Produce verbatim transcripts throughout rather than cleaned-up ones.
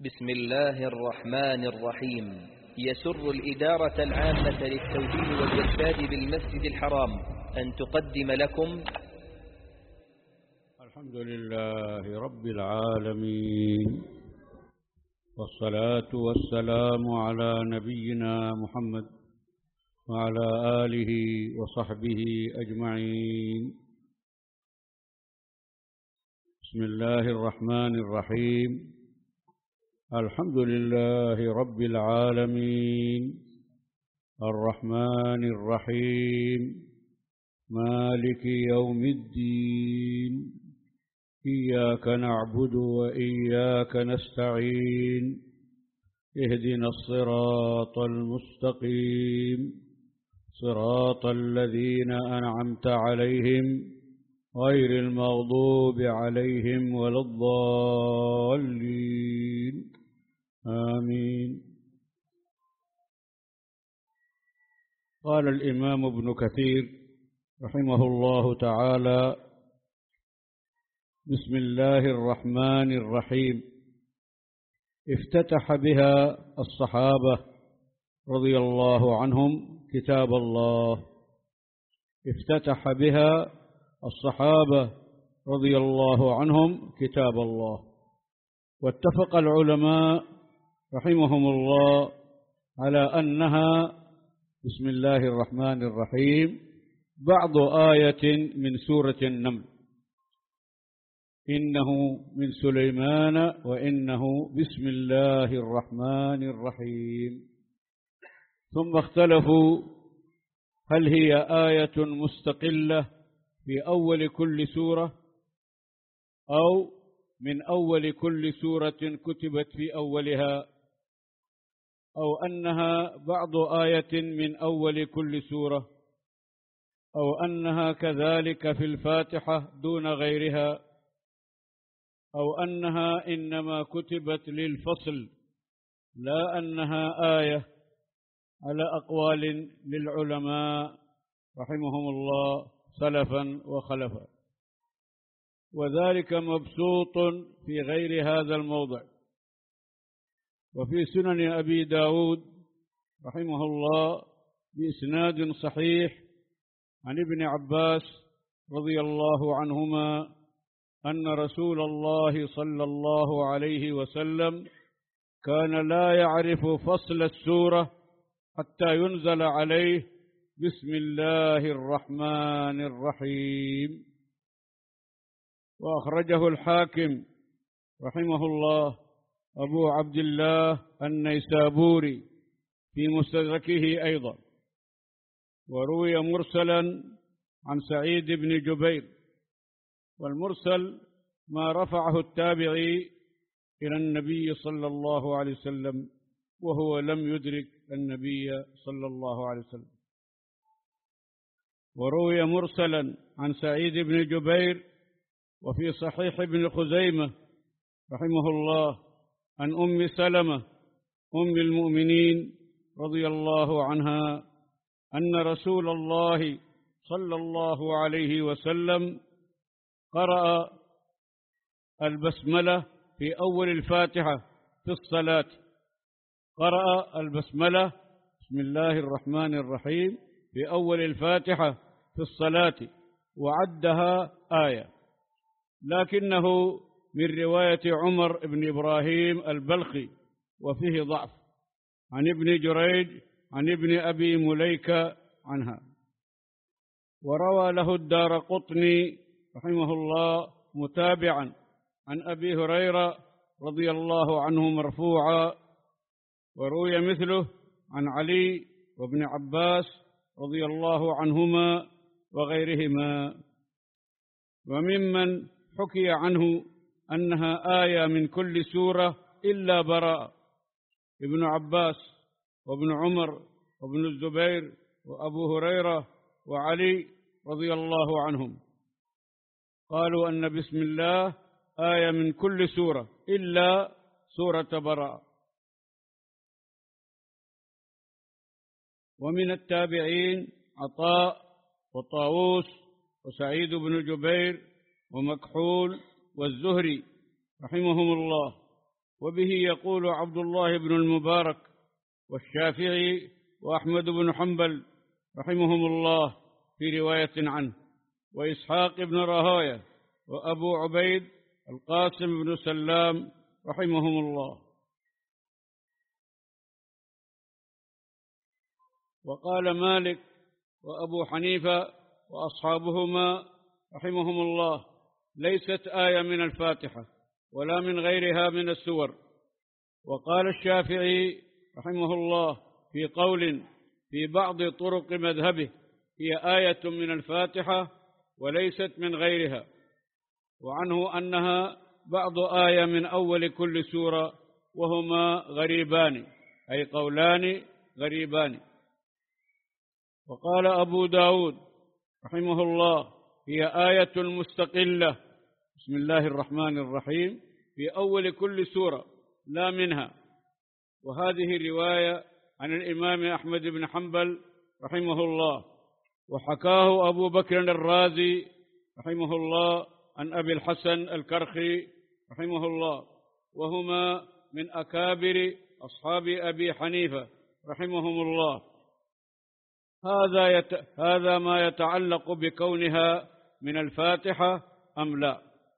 بسم الله الرحمن الرحيم. يسر الإدارة العامة للتوجيه والإرشاد بالمسجد الحرام أن تقدم لكم الحمد لله رب العالمين، والصلاة والسلام على نبينا محمد وعلى آله وصحبه أجمعين. بسم الله الرحمن الرحيم. الحمد لله رب العالمين، الرحمن الرحيم، مالك يوم الدين، إياك نعبد وإياك نستعين، اهدنا الصراط المستقيم، صراط الذين أنعمت عليهم غير المغضوب عليهم ولا الضالين، آمين. قال الإمام ابن كثير رحمه الله تعالى: بسم الله الرحمن الرحيم. افتتح بها الصحابة رضي الله عنهم كتاب الله. افتتح بها الصحابة رضي الله عنهم كتاب الله. واتفق العلماء رحمهم الله على أنها بسم الله الرحمن الرحيم بعض آية من سورة النمل: إنه من سليمان وإنه بسم الله الرحمن الرحيم. ثم اختلفوا هل هي آية مستقلة في أول كل سورة أو من أول كل سورة كتبت في أولها، أو أنها بعض آية من أول كل سورة، أو أنها كذلك في الفاتحة دون غيرها، أو أنها إنما كتبت للفصل لا أنها آية، على أقوال للعلماء رحمهم الله سلفا وخلفا، وذلك مبسوط في غير هذا الموضع. وفي سنن أبي داود رحمه الله بإسناد صحيح عن ابن عباس رضي الله عنهما أن رسول الله صلى الله عليه وسلم كان لا يعرف فصل السورة حتى ينزل عليه بسم الله الرحمن الرحيم. وأخرجه الحاكم رحمه الله أبو عبد الله النيسابوري في مستدركه أيضا. وروي مرسلا عن سعيد بن جبير، والمرسل ما رفعه التابعي إلى النبي صلى الله عليه وسلم وهو لم يدرك النبي صلى الله عليه وسلم. وروي مرسلا عن سعيد بن جبير وفي صحيح ابن خزيمة رحمه الله عن أم سلمة أم المؤمنين رضي الله عنها أن رسول الله صلى الله عليه وسلم قرأ البسملة في أول الفاتحة في الصلاة. قرأ البسملة بسم الله الرحمن الرحيم في أول الفاتحة في الصلاة وعدها آية، لكنه من رواية عمر بن إبراهيم البلخي وفيه ضعف، عن ابن جريج عن ابن أبي مليكة عنها. وروى له الدارقطني رحمه الله متابعا عن أبي هريرة رضي الله عنه مرفوعا. وروي مثله عن علي وابن عباس رضي الله عنهما وغيرهما. وممن حكي عنه أنها آية من كل سورة إلا براءة ابن عباس وابن عمر وابن الزبير وأبو هريرة وعلي رضي الله عنهم، قالوا أن بسم الله آية من كل سورة إلا سورة براءة. ومن التابعين عطاء وطاووس وسعيد بن جبير ومكحول والزهري رحمهم الله، وبه يقول عبد الله بن المبارك والشافعي وأحمد بن حنبل رحمهم الله في رواية عنه، وإسحاق بن راهويه وأبو عبيد القاسم بن سلام رحمهم الله. وقال مالك وأبو حنيفة وأصحابهما رحمهم الله: ليست آية من الفاتحة ولا من غيرها من السور. وقال الشافعي رحمه الله في قول في بعض طرق مذهبه: هي آية من الفاتحة وليست من غيرها، وعنه أنها بعض آية من أول كل سورة، وهما غريبان، أي قولان غريبان. وقال أبو داود رحمه الله: هي آية مستقلة، بسم الله الرحمن الرحيم، في أول كل سورة لا منها. وهذه رواية عن الإمام أحمد بن حنبل رحمه الله. وحكاه أبو بكر الرازي رحمه الله عن أبي الحسن الكرخي رحمه الله، وهما من أكابر أصحاب أبي حنيفة رحمهم الله. هذا يت... هذا ما يتعلق بكونها من الفاتحة أم لا.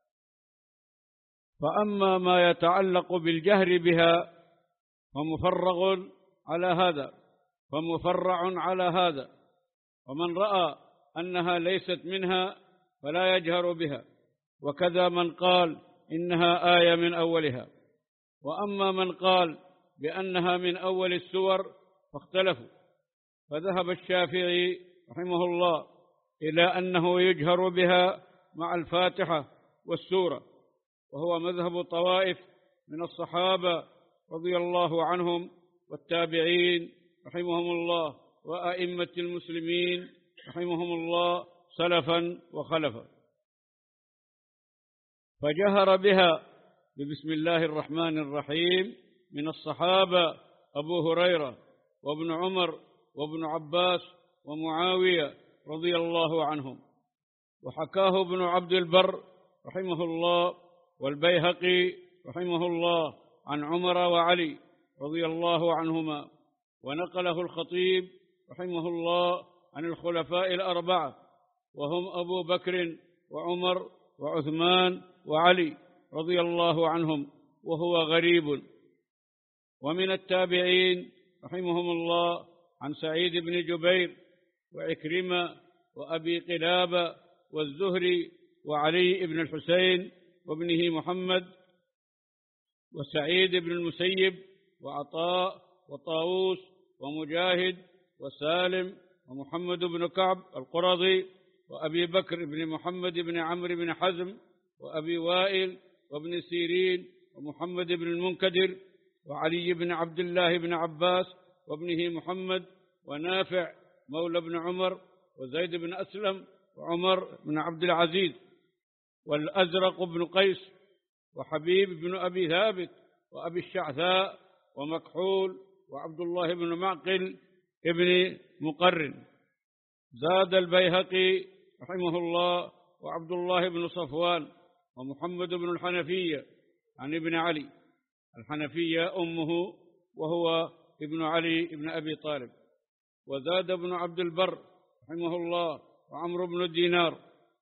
فأما ما يتعلق بالجهر بها فمفرغ على هذا فمفرع على هذا، ومن رأى أنها ليست منها فلا يجهر بها، وكذا من قال إنها آية من أولها. وأما من قال بأنها من أول السور فاختلفوا، فذهب الشافعي رحمه الله إلى أنه يجهر بها مع الفاتحة والسورة، وهو مذهب طوائف من الصحابة رضي الله عنهم والتابعين رحمهم الله وأئمة المسلمين رحمهم الله سلفا وخلفا. فجهر بها ببسم الله الرحمن الرحيم من الصحابة أبو هريرة وابن عمر وابن عباس ومعاوية رضي الله عنهم. وحكاه ابن عبد البر رحمه الله والبيهقي رحمه الله عن عمر وعلي رضي الله عنهما، ونقله الخطيب رحمه الله عن الخلفاء الأربعة، وهم أبو بكر وعمر وعثمان وعلي رضي الله عنهم، وهو غريب. ومن التابعين رحمهم الله عن سعيد بن جبير وعكرمة وأبي قلابة والزهري وعلي بن الحسين وابنه محمد وسعيد بن المسيب وعطاء وطاووس ومجاهد وسالم ومحمد بن كعب القرظي وأبي بكر بن محمد بن عمرو بن حزم وأبي وائل وابن سيرين ومحمد بن المنكدر وعلي بن عبد الله بن عباس وابنه محمد ونافع مولى بن عمر وزيد بن أسلم وعمر بن عبد العزيز والأزرق بن قيس وحبيب بن أبي ثابت وأبي الشعثاء ومكحول وعبد الله بن معقل ابن مقرن. زاد البيهقي رحمه الله وعبد الله بن صفوان ومحمد بن الحنفية عن ابن علي، الحنفية أمه وهو ابن علي ابن أبي طالب. وزاد ابن عبد البر رحمه الله وعمرو بن دينار.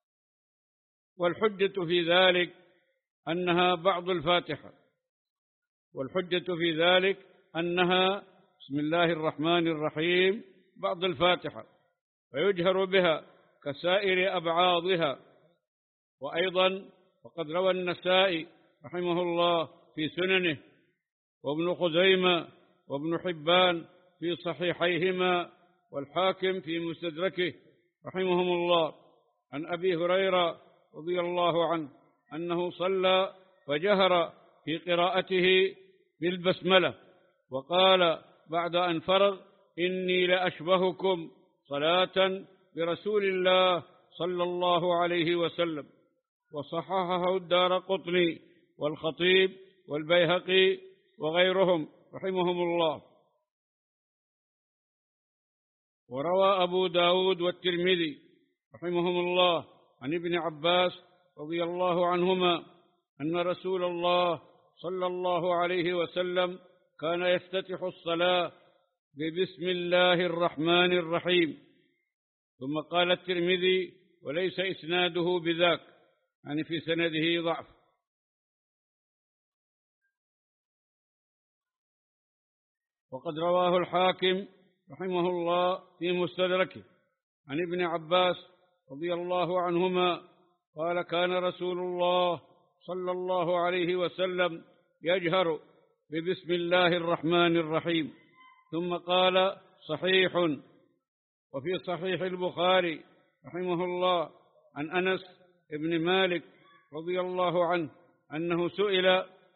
والحجة في ذلك أنها بعض الفاتحة، والحجة في ذلك أنها بسم الله الرحمن الرحيم بعض الفاتحة، فيجهر بها كسائر أبعاضها. وأيضا فقد روى النسائي رحمه الله في سننه وابن خزيمة وابن حبان في صحيحيهما والحاكم في مستدركه رحمهم الله عن أبي هريرة رضي الله عنه أنه صلى فجهر في قراءته بالبسملة، وقال بعد أن فرغ: إني لأشبهكم صلاة برسول الله صلى الله عليه وسلم. وصححه الدارقطني والخطيب والبيهقي وغيرهم رحمهم الله. وروى أبو داود والترمذي رحمهم الله عن ابن عباس رضي الله عنهما أن رسول الله صلى الله عليه وسلم كان يفتتح الصلاة ببسم الله الرحمن الرحيم. ثم قال الترمذي: وليس إسناده بذاك، يعني في سنده ضعف. وقد رواه الحاكم رحمه الله في مستدركه عن ابن عباس رضي الله عنهما قال: كان رسول الله صلى الله عليه وسلم يجهر ببسم الله الرحمن الرحيم. ثم قال: صحيح. وفي صحيح البخاري رحمه الله عن أنس بن مالك رضي الله عنه أنه سئل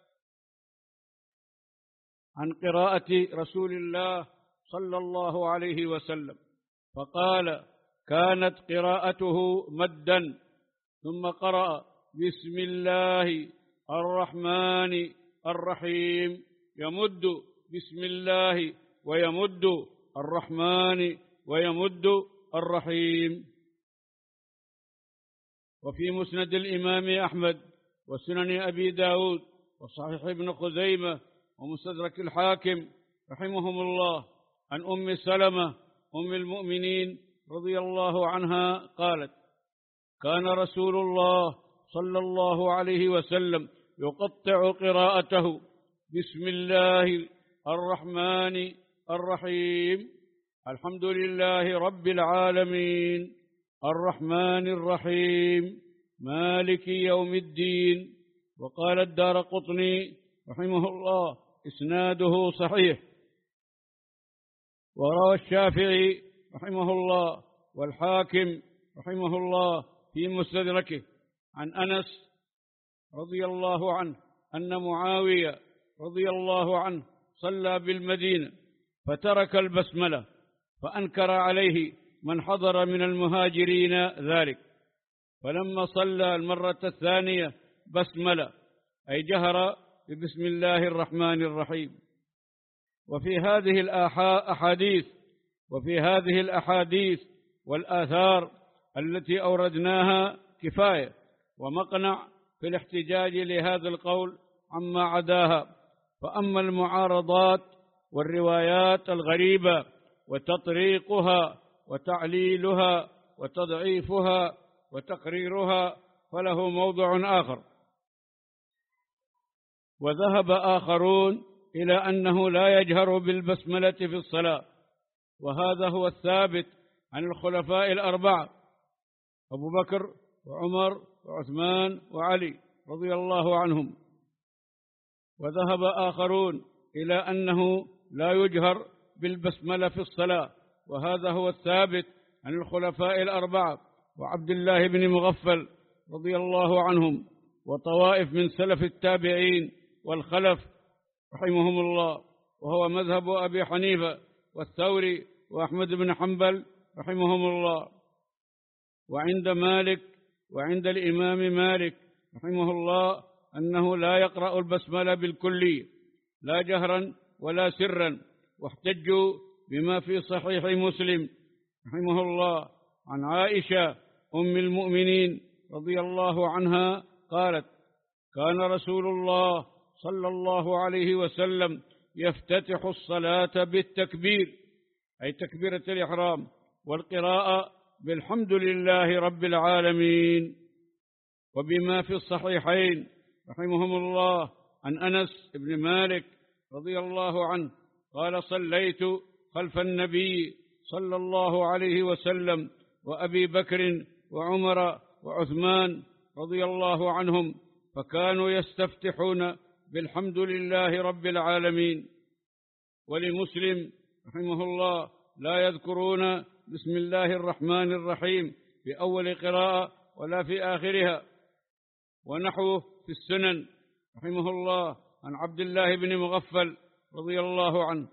عن قراءة رسول الله صلى الله عليه وسلم فقال: كانت قراءته مدا، ثم قرأ: بسم الله الرحمن الرحيم، يمد بسم الله ويمد الرحمن ويمد الرحيم. وفي مسند الإمام أحمد وسنن أبي داود وصحيح ابن خزيمة ومستدرك الحاكم رحمهم الله عن أم سلمة أم المؤمنين رضي الله عنها قالت: كان رسول الله صلى الله عليه وسلم يقطع قراءته بسم الله الرحمن الرحيم، الحمد لله رب العالمين، الرحمن الرحيم، مالك يوم الدين. وقال الدارقطني رحمه الله: إسناده صحيح. وروى الشافعي رحمه الله والحاكم رحمه الله في مستدركه عن أنس رضي الله عنه أن معاوية رضي الله عنه صلى بالمدينة فترك البسملة، فأنكر عليه من حضر من المهاجرين ذلك، فلما صلى المرة الثانية بسملة، أي جهر ببسم الله الرحمن الرحيم. وفي هذه الأحاديث وفي هذه الأحاديث والآثار التي أوردناها كفاية ومقنع في الاحتجاج لهذا القول عما عداها. فأما المعارضات والروايات الغريبة وتطريقها وتعليلها وتضعيفها وتقريرها فله موضع آخر. وذهب آخرون إلى أنه لا يجهر بالبسملة في الصلاة، وهذا هو الثابت عن الخلفاء الأربعة أبو بكر وعمر وعثمان وعلي رضي الله عنهم. وذهب آخرون إلى أنه لا يجهر بالبسملة في الصلاة، وهذا هو الثابت عن الخلفاء الأربعة وعبد الله بن مغفل رضي الله عنهم، وطوائف من سلف التابعين والخلف رحمهم الله، وهو مذهب أبي حنيفة والثوري وأحمد بن حنبل رحمهم الله. وعند مالك وعند الإمام مالك رحمه الله أنه لا يقرأ البسملة بالكلية لا جهرا ولا سرا، واحتجوا بما في صحيح مسلم رحمه الله عن عائشة أم المؤمنين رضي الله عنها قالت: كان رسول الله صلى الله عليه وسلم يفتتح الصلاة بالتكبير، أي تكبيرة الإحرام، والقراءة بالحمد لله رب العالمين. وبما في الصحيحين رحمهم الله عن أنس بن مالك رضي الله عنه قال: صليت خلف النبي صلى الله عليه وسلم وأبي بكر وعمر وعثمان رضي الله عنهم، فكانوا يستفتحون بالحمد لله رب العالمين. ولمسلم رحمه الله: لا يذكرون بسم الله الرحمن الرحيم في أول قراءة ولا في آخرها. ونحوه في السنن رحمه الله عن عبد الله بن مغفل رضي الله عنه.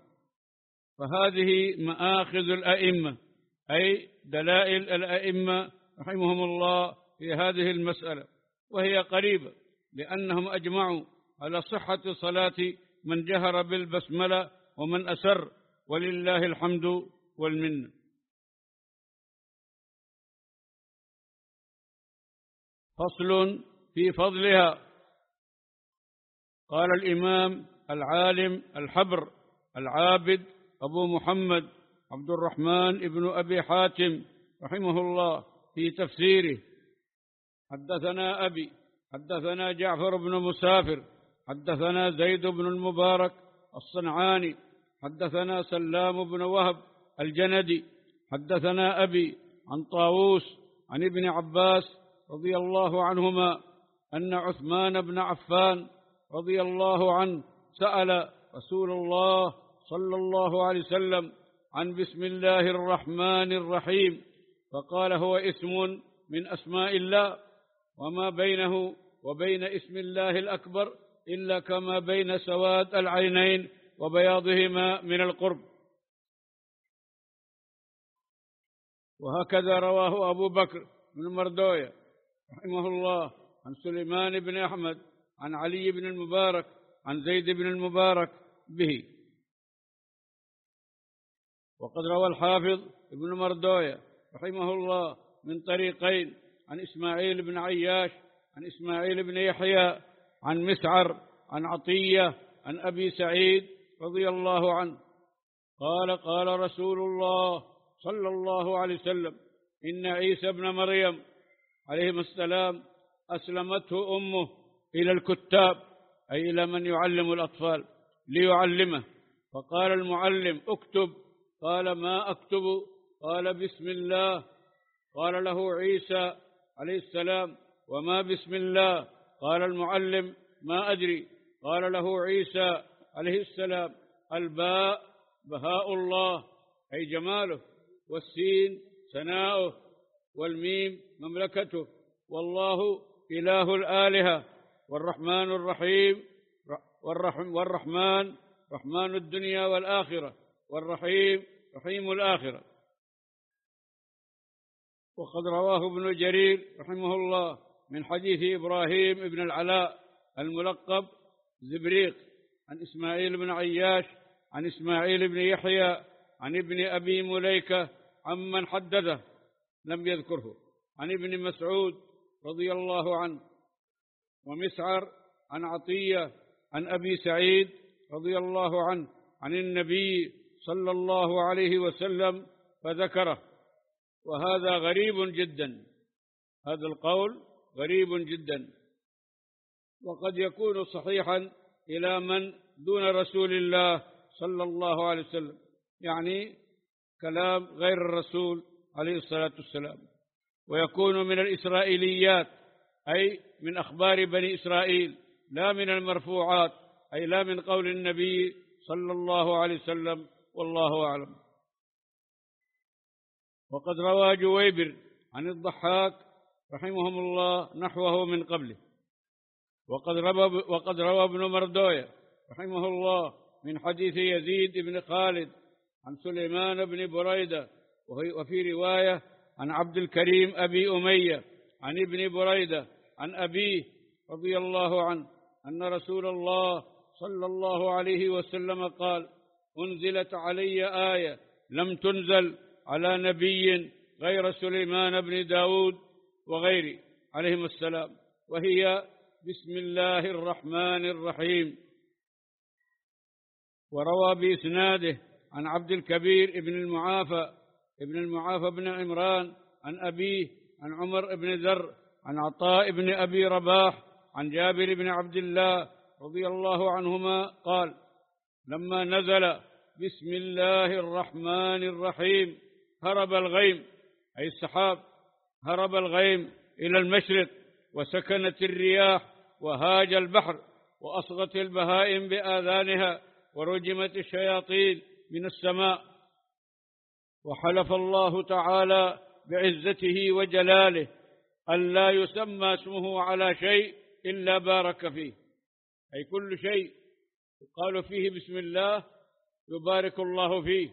فهذه مآخذ الأئمة، أي دلائل الأئمة رحمهم الله في هذه المسألة، وهي قريبة، لأنهم أجمعوا على صحة صلاة من جهر بالبسملة ومن أسر، ولله الحمد والمنة. فصل في فضلها. قال الإمام العالم الحبر العابد أبو محمد عبد الرحمن ابن أبي حاتم رحمه الله في تفسيره: حدثنا أبي حدثنا جعفر بن مسافر حدثنا زيد بن المبارك الصنعاني حدثنا سلام بن وهب الجندي حدثنا أبي عن طاووس عن ابن عباس رضي الله عنهما أن عثمان بن عفان رضي الله عنه سأل رسول الله صلى الله عليه وسلم عن بسم الله الرحمن الرحيم، فقال: هو اسم من أسماء الله، وما بينه وبين اسم الله الأكبر إلا كما بين سواد العينين وبياضهما من القرب. وهكذا رواه أبو بكر بن مردوية رحمه الله عن سليمان بن أحمد عن علي بن المبارك عن زيد بن المبارك به. وقد روى الحافظ ابن مردوية رحمه الله من طريقين عن إسماعيل بن عياش عن إسماعيل بن يحيى عن مسعر عن عطية عن أبي سعيد رضي الله عنه قال: قال رسول الله صلى الله عليه وسلم: إن عيسى ابن مريم عليه السلام أسلمته أمه إلى الكتاب، أي إلى من يعلم الأطفال، ليعلمه، فقال المعلم: اكتب. قال: ما أكتب؟ قال: بسم الله. قال له عيسى عليه السلام: وما بسم الله؟ قال المعلم: ما أدري. قال له عيسى عليه السلام: الباء بهاء الله أي جماله، والسين ثناؤه، والميم مملكته، والله إله الآلهة، والرحمن الرحيم والرحم والرحمن رحمن الدنيا والآخرة، والرحيم رحيم الآخرة. وقد رواه ابن جرير رحمه الله من حديث إبراهيم بن العلاء الملقب زبريق عن إسماعيل بن عياش عن إسماعيل بن يحيى عن ابن أبي مليكة عمن حدثه لم يذكره عن ابن مسعود رضي الله عنه، ومسعر عن عطية عن أبي سعيد رضي الله عنه عن النبي صلى الله عليه وسلم فذكره. وهذا غريب جدا، هذا القول غريب جدا، وقد يكون صحيحا إلى من دون رسول الله صلى الله عليه وسلم، يعني كلام غير الرسول عليه الصلاة والسلام، ويكون من الإسرائيليات أي من أخبار بني إسرائيل، لا من المرفوعات أي لا من قول النبي صلى الله عليه وسلم، والله أعلم. وقد روى جويبر عن الضحاك رحمهم الله نحوه من قبله. وقد روى, وقد روى ابن مردوية رحمه الله من حديث يزيد بن خالد عن سليمان بن بريدة، وفي رواية عن عبد الكريم أبي أمية عن ابن بريدة عن أبيه رضي الله عنه أن رسول الله صلى الله عليه وسلم قال: أنزلت علي آية لم تنزل على نبي غير سليمان بن داود وغيره عليهم السلام، وهي بسم الله الرحمن الرحيم. وروى بإسناده عن عبد الكبير ابن المعافى ابن المعافى بن عمران عن أبيه عن عمر بن ذر عن عطاء بن أبي رباح عن جابر بن عبد الله رضي الله عنهما قال: لما نزل بسم الله الرحمن الرحيم هرب الغيم، أي السحاب، هرب الغيم إلى المشرق، وسكنت الرياح، وهاج البحر، وأصغت البهائم بآذانها، ورجمت الشياطين من السماء. وحلف الله تعالى بعزته وجلاله ألا يسمى اسمه على شيء إلا بارك فيه، أي كل شيء يقال فيه بسم الله يبارك الله فيه.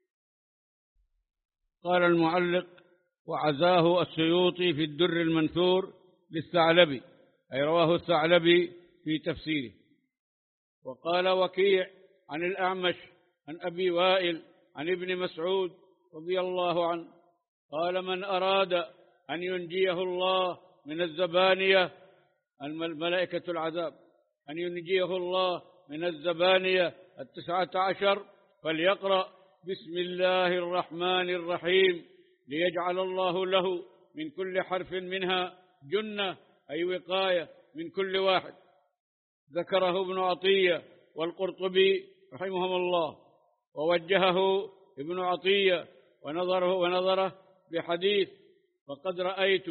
قال المعلق: وعزاه السيوطي في الدر المنثور للثعلبي، أي رواه الثعلبي في تفسيره. وقال وكيع عن الأعمش عن أبي وائل عن ابن مسعود رضي الله عنه قال: من أراد أن ينجيه الله من الزبانية الملائكة العذاب أن ينجيه الله من الزبانية التسعة عشر فليقرأ بسم الله الرحمن الرحيم ليجعل الله له من كل حرف منها جنة، أي وقاية من كل واحد. ذكره ابن عطية والقرطبي رحمهم الله، ووجهه ابن عطية ونظره ونظره بحديث فقد رأيت،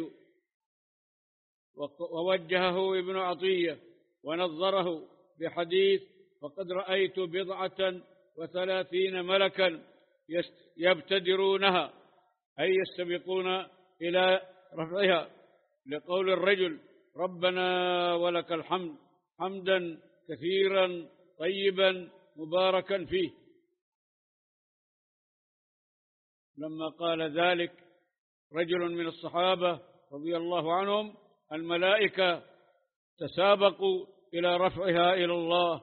ووجهه ابن عطية ونظره بحديث فقد رأيت بضعة وثلاثين ملكا يبتدرونها، أي يستبقون إلى رفعها، لقول الرجل ربنا ولك الحمد حمدا كثيرا طيبا مباركا فيه. لما قال ذلك رجل من الصحابة رضي الله عنهم الملائكة تسابقوا إلى رفعها إلى الله،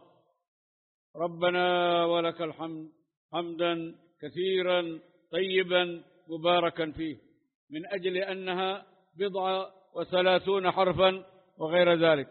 ربنا ولك الحمد حمدا كثيرا طيبا مباركا فيه، من أجل أنها بضع وثلاثون حرفا وغير ذلك.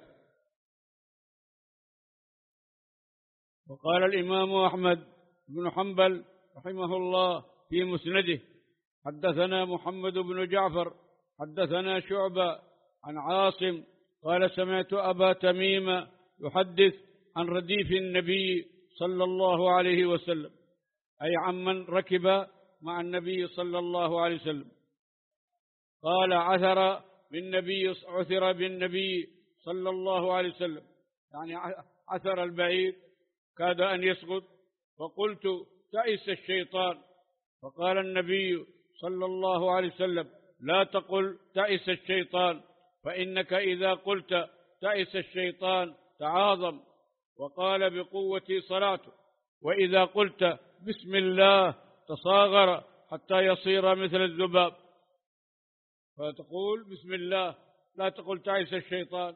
وقال الإمام أحمد بن حنبل رحمه الله في مسنده حدثنا محمد بن جعفر حدثنا شعبة عن عاصم قال سمعت أبا تميم يحدث عن رديف النبي صلى الله عليه وسلم، أي عمن ركب مع النبي صلى الله عليه وسلم، قال عثر بالنبي عثر بالنبي صلى الله عليه وسلم، يعني عثر البعير كاد أن يسقط، فقلت تعس الشيطان، فقال النبي صلى الله عليه وسلم لا تقل تعس الشيطان، فإنك إذا قلت تعس الشيطان تعاظم، وقال بقوة صلاته، وإذا قلت بسم الله تصاغر حتى يصير مثل الذباب، فتقول بسم الله لا تقل تعس الشيطان.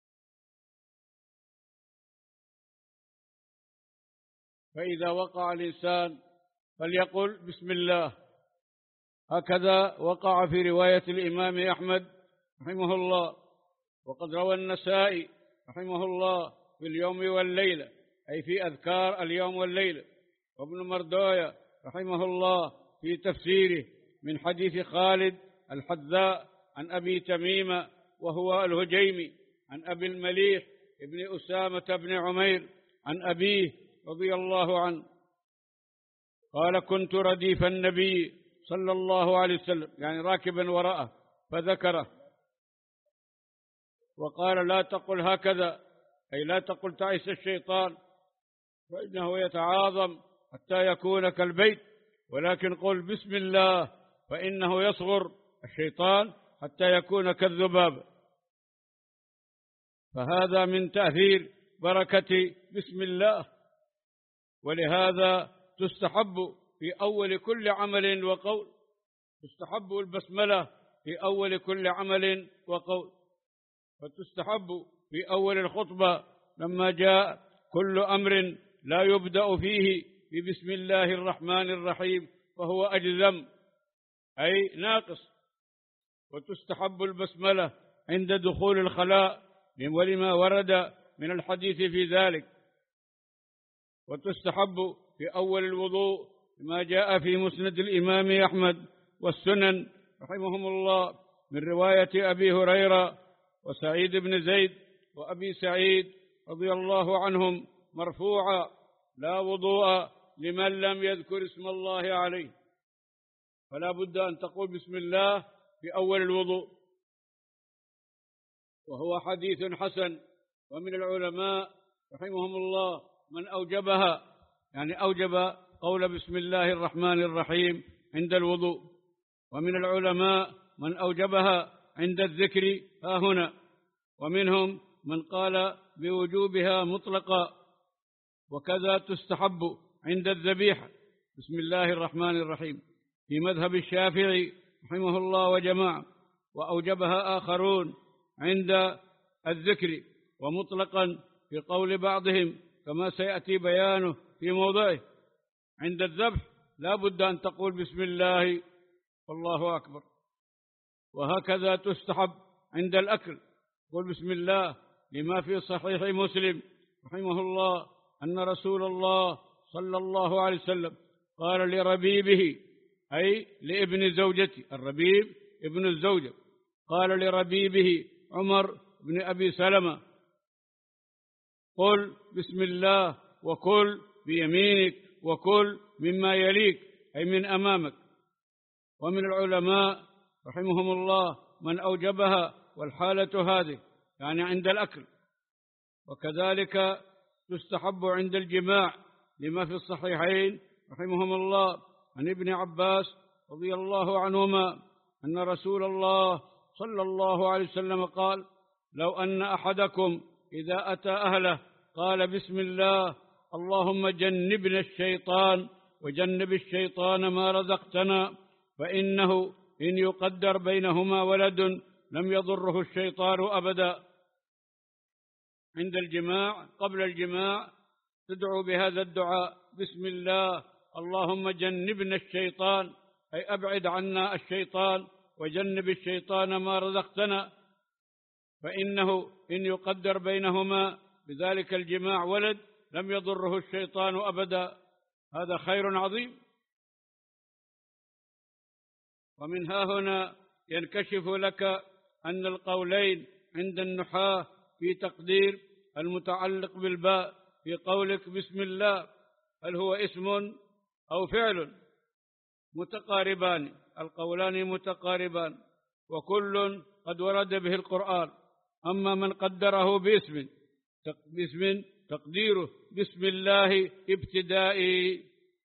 فإذا وقع الإنسان فليقل بسم الله. هكذا وقع في رواية الإمام أحمد رحمه الله، وقد روى النسائي رحمه الله في اليوم والليلة، أي في أذكار اليوم والليلة، وابن مردوية رحمه الله في تفسيره من حديث خالد الحذاء عن أبي تميم وهو الهجيمي عن أبي المليح ابن أسامة بن عمير عن أبيه رضي الله عنه قال كنت رديف النبي صلى الله عليه وسلم، يعني راكبا وراءه، فذكره وقال لا تقل هكذا، أي لا تقل تعس الشيطان فإنه يتعاظم حتى يكون كالبيت، ولكن قل بسم الله فإنه يصغر الشيطان حتى يكون كالذباب. فهذا من تأثير بركة بسم الله، ولهذا تستحب في أول كل عمل وقول، تستحب البسملة في أول كل عمل وقول، فتستحب في أول الخطبة لما جاء كل أمر لا يبدأ فيه ببسم الله الرحمن الرحيم فهو أجزم، أي ناقص. وتستحب البسملة عند دخول الخلاء ولما ورد من الحديث في ذلك. وتستحب في أول الوضوء ما جاء في مسند الإمام أحمد والسنن رحمهم الله من رواية أبي هريرة وسعيد بن زيد وأبي سعيد رضي الله عنهم مرفوعا لا وضوء لمن لم يذكر اسم الله عليه، فلا بد أن تقول بسم الله في أول الوضوء، وهو حديث حسن. ومن العلماء رحمهم الله من أوجبها، يعني أوجب قول بسم الله الرحمن الرحيم عند الوضوء، ومن العلماء من أوجبها عند الذكر ها هنا، ومنهم من قال بوجوبها مطلقا. وكذا تستحب عند الذبيحة بسم الله الرحمن الرحيم في مذهب الشافعي رحمه الله وجماعة، وأوجبها آخرون عند الذكر ومطلقا في قول بعضهم كما سيأتي بيانه في موضعه. عند الذبح لا بد أن تقول بسم الله والله أكبر. وهكذا تستحب عند الأكل، قل بسم الله لما في صحيح مسلم رحمه الله أن رسول الله صلى الله عليه وسلم قال لربيبه، أي لابن زوجته، الربيب ابن الزوجة، قال لربيبه عمر بن أبي سلمة: قل بسم الله وكل بيمينك وكل مما يليك، أي من أمامك. ومن العلماء رحمهم الله من أوجبها والحالة هذه، يعني عند الأكل. وكذلك تستحب عند الجماع لما في الصحيحين رحمهم الله عن ابن عباس رضي الله عنهما أن رسول الله صلى الله عليه وسلم قال: لو أن أحدكم إذا أتى أهله قال بسم الله اللهم جنبنا الشيطان وجنب الشيطان ما رزقتنا، فإنه إن يقدر بينهما ولد لم يضره الشيطان أبدا. عند الجماع قبل الجماع تدعو بهذا الدعاء: بسم الله اللهم جنبنا الشيطان، أي أبعد عنا الشيطان، وجنب الشيطان ما رزقتنا، فإنه إن يقدر بينهما بذلك الجماع ولد لم يضره الشيطان أبدا. هذا خير عظيم. ومن ها هنا ينكشف لك أن القولين عند النحاة في تقدير المتعلق بالباء في قولك بسم الله، هل هو اسم أو فعل؟ متقاربان، القولان متقاربان، وكل قد ورد به القرآن. أما من قدره باسم باسم تقديره بسم الله ابتدائي،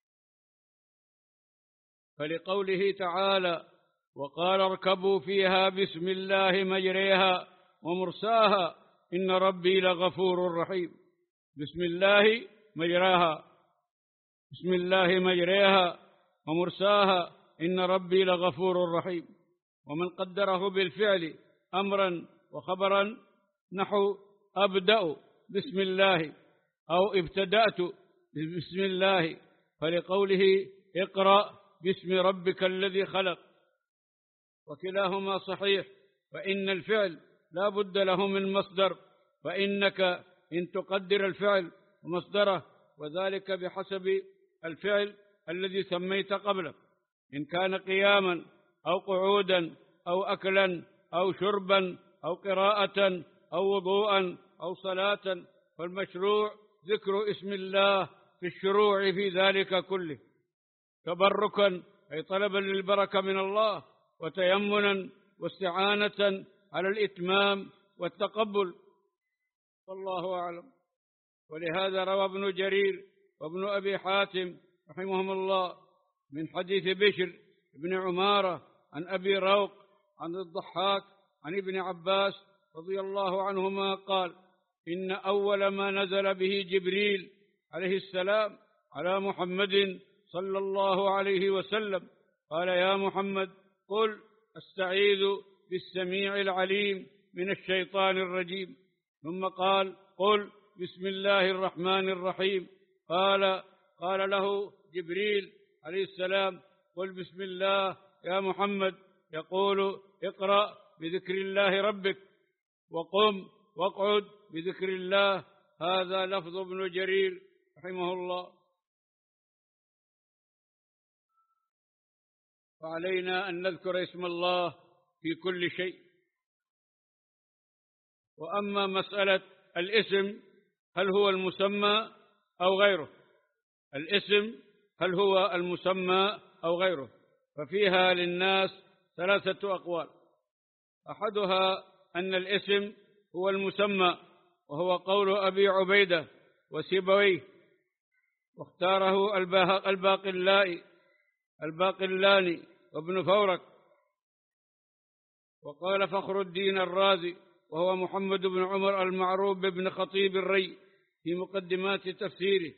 فلقوله تعالى: وقال اركبوا فيها بسم الله مجريها ومرساها إن ربي لغفور رحيم. بسم الله مجراها، بسم الله مجريها ومرساها إن ربي لغفور رحيم. ومن قدره بالفعل أمرا وخبرا نحو أبدأ بسم الله أو ابتدأت بسم الله، فلقوله اقرأ باسم ربك الذي خلق، وكلاهما صحيح. فإن الفعل لا بد له من مصدر، فإنك إن تقدر الفعل ومصدره، وذلك بحسب الفعل الذي سميت قبله، إن كان قياما أو قعودا أو أكلا أو شربا أو قراءة أو وضوءا أو صلاة، فالمشروع ذكر اسم الله في الشروع في ذلك كله، تبركا أي طلبا للبركة من الله، وتيمنا واستعانة على الإتمام والتقبل، والله أعلم. ولهذا روى ابن جرير وابن أبي حاتم رحمهم الله من حديث بشر بن عمارة عن أبي روق عن الضحاك عن ابن عباس رضي الله عنهما قال: إن أول ما نزل به جبريل عليه السلام على محمد صلى الله عليه وسلم قال: يا محمد قل أستعيذ بالسميع العليم من الشيطان الرجيم. ثم قال: قل بسم الله الرحمن الرحيم. قال قال له جبريل عليه السلام: قل بسم الله يا محمد. يقول: اقرأ بذكر الله ربك، وقم واقعد بذكر الله. هذا لفظ ابن جرير رحمه الله. وعلينا أن نذكر اسم الله في كل شيء. وأما مسألة الاسم هل هو المسمى أو غيره، الاسم هل هو المسمى أو غيره، ففيها للناس ثلاثة أقوال. أحدها أن الاسم هو المسمى، وهو قول أبي عبيدة وسيبويه، واختاره الباقلاني الباقلاني وابن فورك. وقال فخر الدين الرازي وهو محمد بن عمر المعروف بابن خطيب الري في مقدمات تفسيره.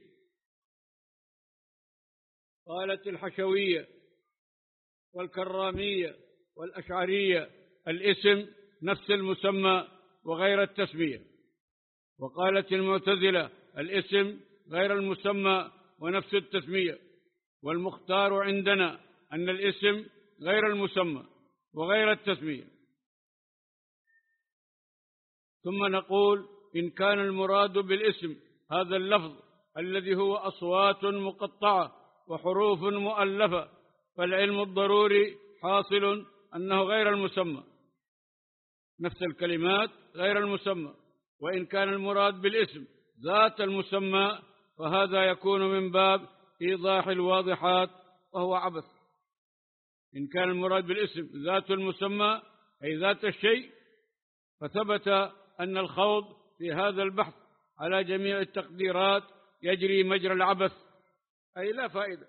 قالت الحشوية والكرامية والأشعرية: الاسم نفس المسمى وغير التسمية. وقالت المعتزلة: الاسم غير المسمى ونفس التسمية. والمختار عندنا أن الاسم غير المسمى وغير التسمية. ثم نقول إن كان المراد بالاسم هذا اللفظ الذي هو أصوات مقطعة وحروف مؤلفة، فالعلم الضروري حاصل أنه غير المسمى، نفس الكلمات غير المسمى. وإن كان المراد بالاسم ذات المسمى فهذا يكون من باب إيضاح الواضحات وهو عبث. إن كان المراد بالاسم ذات المسمى أي ذات الشيء، فثبت أن الخوض في هذا البحث على جميع التقديرات يجري مجرى العبث، أي لا فائدة.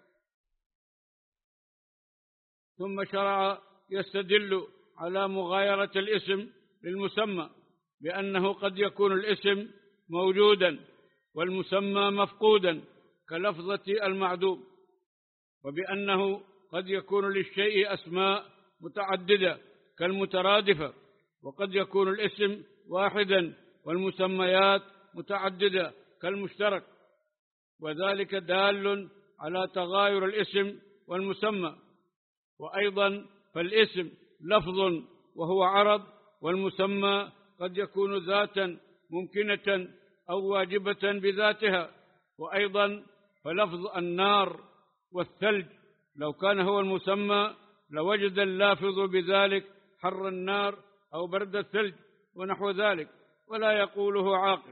ثم شرع يستدل على مغايرة الاسم للمسمى بأنه قد يكون الاسم موجودا والمسمى مفقودا كلفظة المعدوم، وبأنه قد يكون للشيء أسماء متعددة كالمترادفة، وقد يكون الاسم واحدا والمسميات متعددة كالمشترك، وذلك دال على تغاير الاسم والمسمى. وأيضا فالاسم لفظ وهو عرض، والمسمى قد يكون ذاتا ممكنة أو واجبة بذاتها. وأيضا فلفظ النار والثلج لو كان هو المسمى لوجد اللافظ بذلك حر النار أو برد الثلج ونحو ذلك، ولا يقوله عاقل.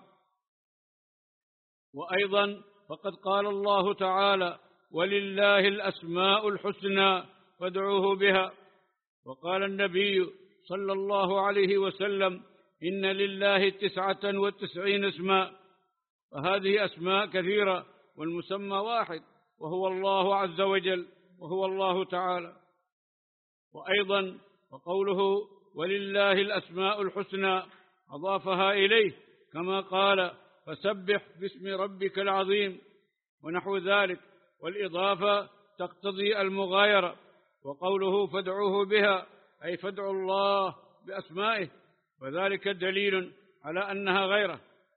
وأيضا فقد قال الله تعالى: ولله الأسماء الحسنى فادعوه بها. وقال النبي صلى الله عليه وسلم: إن لله تسعة وتسعين اسما. فهذه أسماء كثيرة والمسمى واحد وهو الله عز وجل وهو الله تعالى. وأيضا وقوله ولله الأسماء الحسنى أضافها إليه كما قال: فسبح باسم ربك العظيم ونحو ذلك، والإضافة تقتضي المغايرة. وقوله فادعوه بها أي فادعوا الله بأسمائه، وذلك دليل على أنها غيره.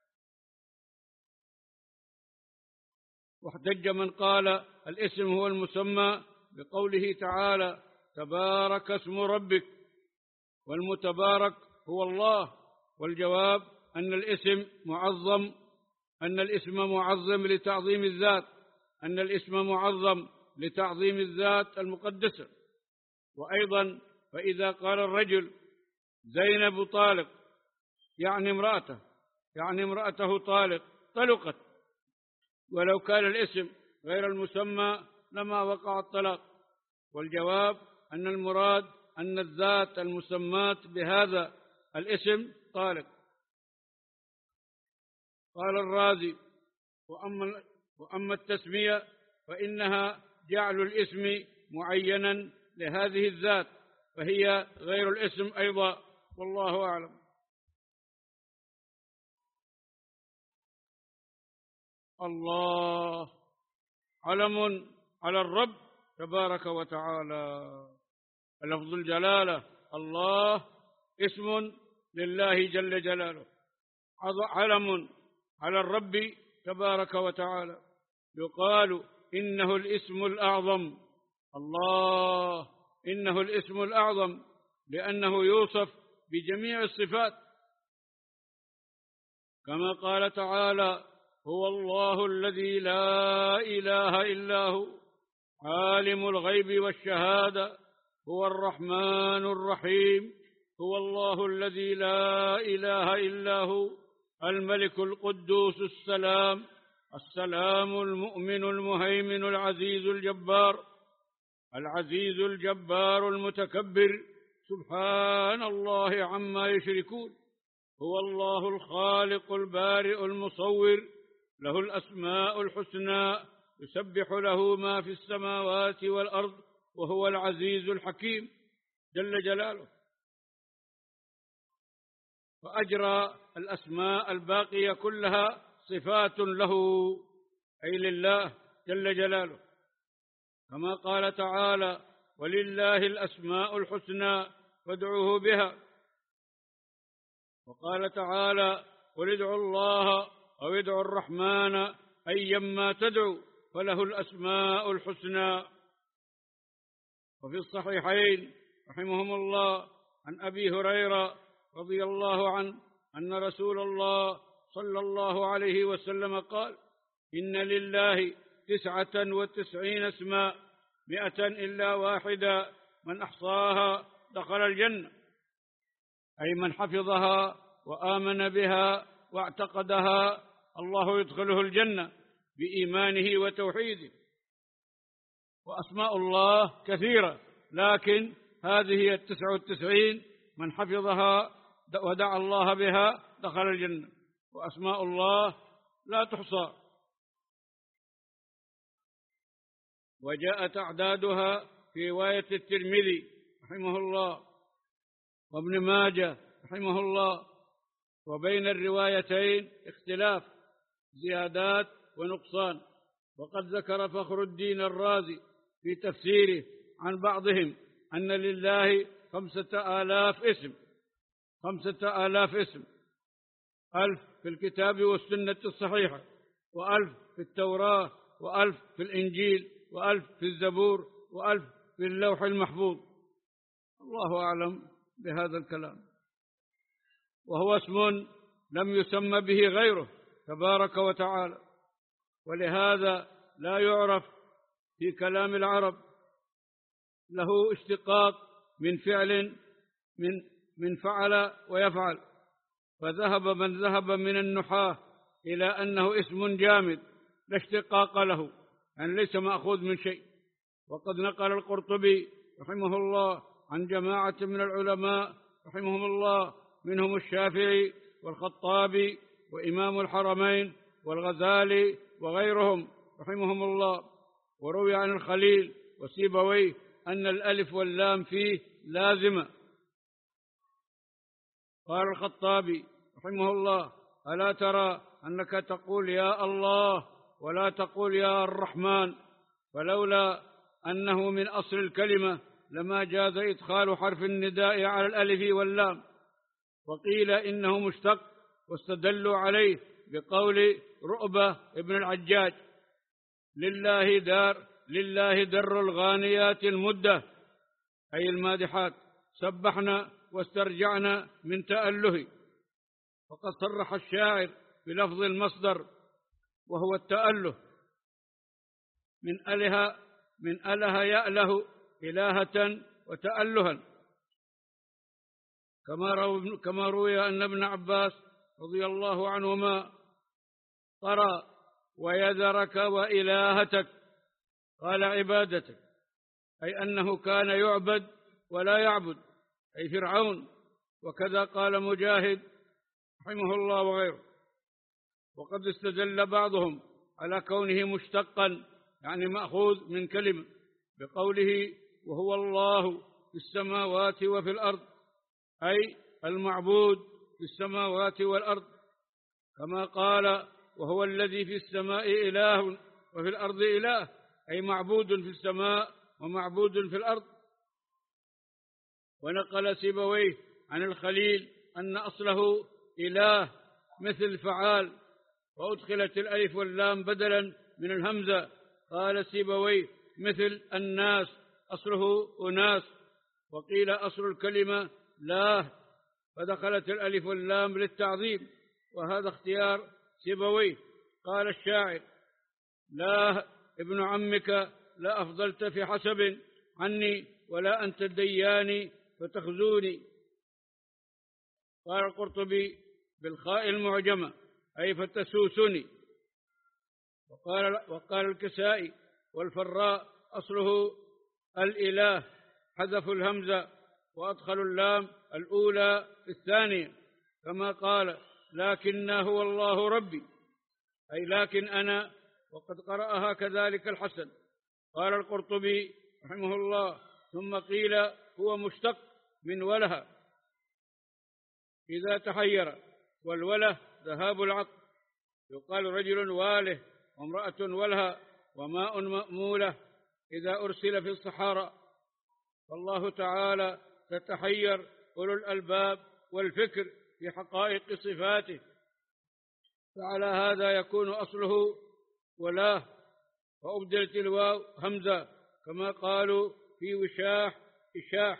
واحتج من قال الاسم هو المسمى بقوله تعالى: تبارك اسم ربك، والمتبارك هو الله. والجواب أن الاسم معظم أن الاسم معظم لتعظيم الذات أن الاسم معظم لتعظيم الذات المقدسة. وأيضا فإذا قال الرجل زينب طالق يعني امرأته يعني امرأته طالق طلقت، ولو كان الاسم غير المسمى لما وقع الطلاق. والجواب أن المراد أن الذات المسمات بهذا الاسم طالق. قال الرازي: وأما, وأما التسمية فإنها جعل الاسم معينا لهذه الذات، فهي غير الاسم أيضا، والله أعلم. الله علم على الرب تبارك وتعالى. لفظ الجلالة الله اسم لله جل جلاله، علم على الرب تبارك وتعالى. يقال إنه الاسم الأعظم، الله إنه الاسم الأعظم لأنه يوصف بجميع الصفات، كما قال تعالى: هو الله الذي لا إله إلا هو عالم الغيب والشهادة هو الرحمن الرحيم. هو الله الذي لا إله إلا هو الملك القدوس السلام السلام المؤمن المهيمن العزيز الجبار العزيز الجبار المتكبر سبحان الله عما يشركون. هو الله الخالق البارئ المصور له الأسماء الحسنى يسبح له ما في السماوات والأرض وهو العزيز الحكيم جل جلاله. فأجرى الأسماء الباقية كلها صفات له أي لله جل جلاله، كما قال تعالى: ولله الأسماء الحسنى فادعوه بها. وقال تعالى: قل ادعوا الله أو ادعوا الرحمن أيما تدعوا فله الأسماء الحسنى. وفي الصحيحين رحمهم الله عن أبي هريرة رضي الله عنه أن رسول الله صلى الله عليه وسلم قال: إن لله تسعة وتسعين اسما مئة إلا واحدا من أحصاها دخل الجنة، أي من حفظها وآمن بها واعتقدها الله يدخله الجنة بإيمانه وتوحيده. وأسماء الله كثيرة، لكن هذه هي التسعة والتسعين، من حفظها ودعا الله بها دخل الجنة. وأسماء الله لا تحصى، وجاءت أعدادها في رواية الترمذي رحمه الله وابن ماجه رحمه الله، وبين الروايتين اختلاف، زيادات ونقصان. وقد ذكر فخر الدين الرازي في تفسيره عن بعضهم أن لله خمسة آلاف اسم، خمسة آلاف اسم، ألف في الكتاب والسنة الصحيحة، وألف في التوراة، وألف في الإنجيل، وألف في الزبور، وألف في اللوح المحفوظ. الله أعلم بهذا الكلام. وهو اسم لم يسمى به غيره تبارك وتعالى، ولهذا لا يعرف في كلام العرب له اشتقاق من فعل من من فعل ويفعل، فذهب من ذهب من النحاة إلى أنه اسم جامد لا اشتقاق له، يعني ليس مأخوذ من شيء. وقد نقل القرطبي رحمه الله عن جماعة من العلماء رحمهم الله، منهم الشافعي والخطابي وإمام الحرمين والغزالي وغيرهم رحمهم الله، وروي عن الخليل وسيبويه أن الألف واللام فيه لازمة. قال الخطابي رحمه الله: ألا ترى أنك تقول يا الله ولا تقول يا الرحمن؟ فلولا أنه من أصل الكلمة لما جاز إدخال حرف النداء على الألف واللام. وقيل إنه مشتق، واستدلوا عليه بقول رؤبة ابن العجاج: لله دار لله در الغانيات المدة، أي المادحات، سبحنا واسترجعنا من تأله. وقد صرح الشاعر بلفظ المصدر وهو التأله، من أله من أله يأله إلهة وتألها، كما كما روي أن ابن عباس رضي الله عنهما قرأ: ويذرك وإلهتك، قال عبادتك، أي أنه كان يعبد ولا يعبد، أي فرعون. وكذا قال مجاهد رحمه الله وغيره. وقد استدل بعضهم على كونه مشتقا، يعني مأخوذ من كلمة، بقوله: وهو الله في السماوات وفي الأرض، أي المعبود في السماوات والأرض، كما قال: وهو الذي في السماء إله وفي الأرض إله، أي معبود في السماء ومعبود في الأرض. ونقل سيبويه عن الخليل أن أصله إله مثل فعال، وأدخلت الألف واللام بدلا من الهمزة. قال سيبويه: مثل الناس أصله أناس. وقيل أصل الكلمة لا، فدخلت الألف واللام للتعظيم، وهذا اختيار سيبويه. قال الشاعر: لا ابن عمك لا أفضلت في حسب عني، ولا أنت الدياني فتخزوني. قال القرطبي: بالخاء المعجمة، أي فتسوسني. وقال, وقال الكسائي والفراء أصله الإله، حذفوا الهمزة وأدخلوا اللام الأولى في الثانية، كما قال: لكن هو الله ربي، أي لكن أنا. وقد قرأها كذلك الحسن. قال القرطبي رحمه الله: ثم قيل هو مشتق من وله إذا تحير، والوله ذهاب العقل، يقال رجل واله وامرأة ولها وماء مأمولة إذا أرسل في الصحراء. فالله تعالى تتحير أولو الألباب والفكر في حقائق صفاته، فعلى هذا يكون أصله ولاه، وأبدلت الواو همزة، كما قالوا في وشاح إشاح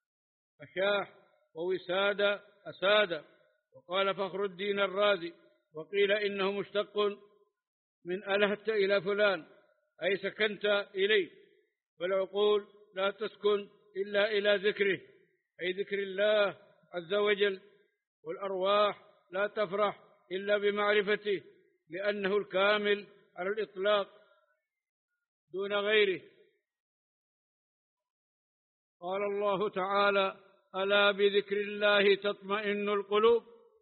أشاح، ووسادة أسادة. وقال فخر الدين الرازي وقيل إنه مشتق من ألهت إلى فلان أي سكنت إليه، والعقول لا تسكن إلا إلى ذكره أي ذكر الله عز وجل، والأرواح لا تفرح إلا بمعرفته لأنه الكامل على الإطلاق دون غيره. قال الله تعالى: ألا بذكر الله تطمئن القلوب.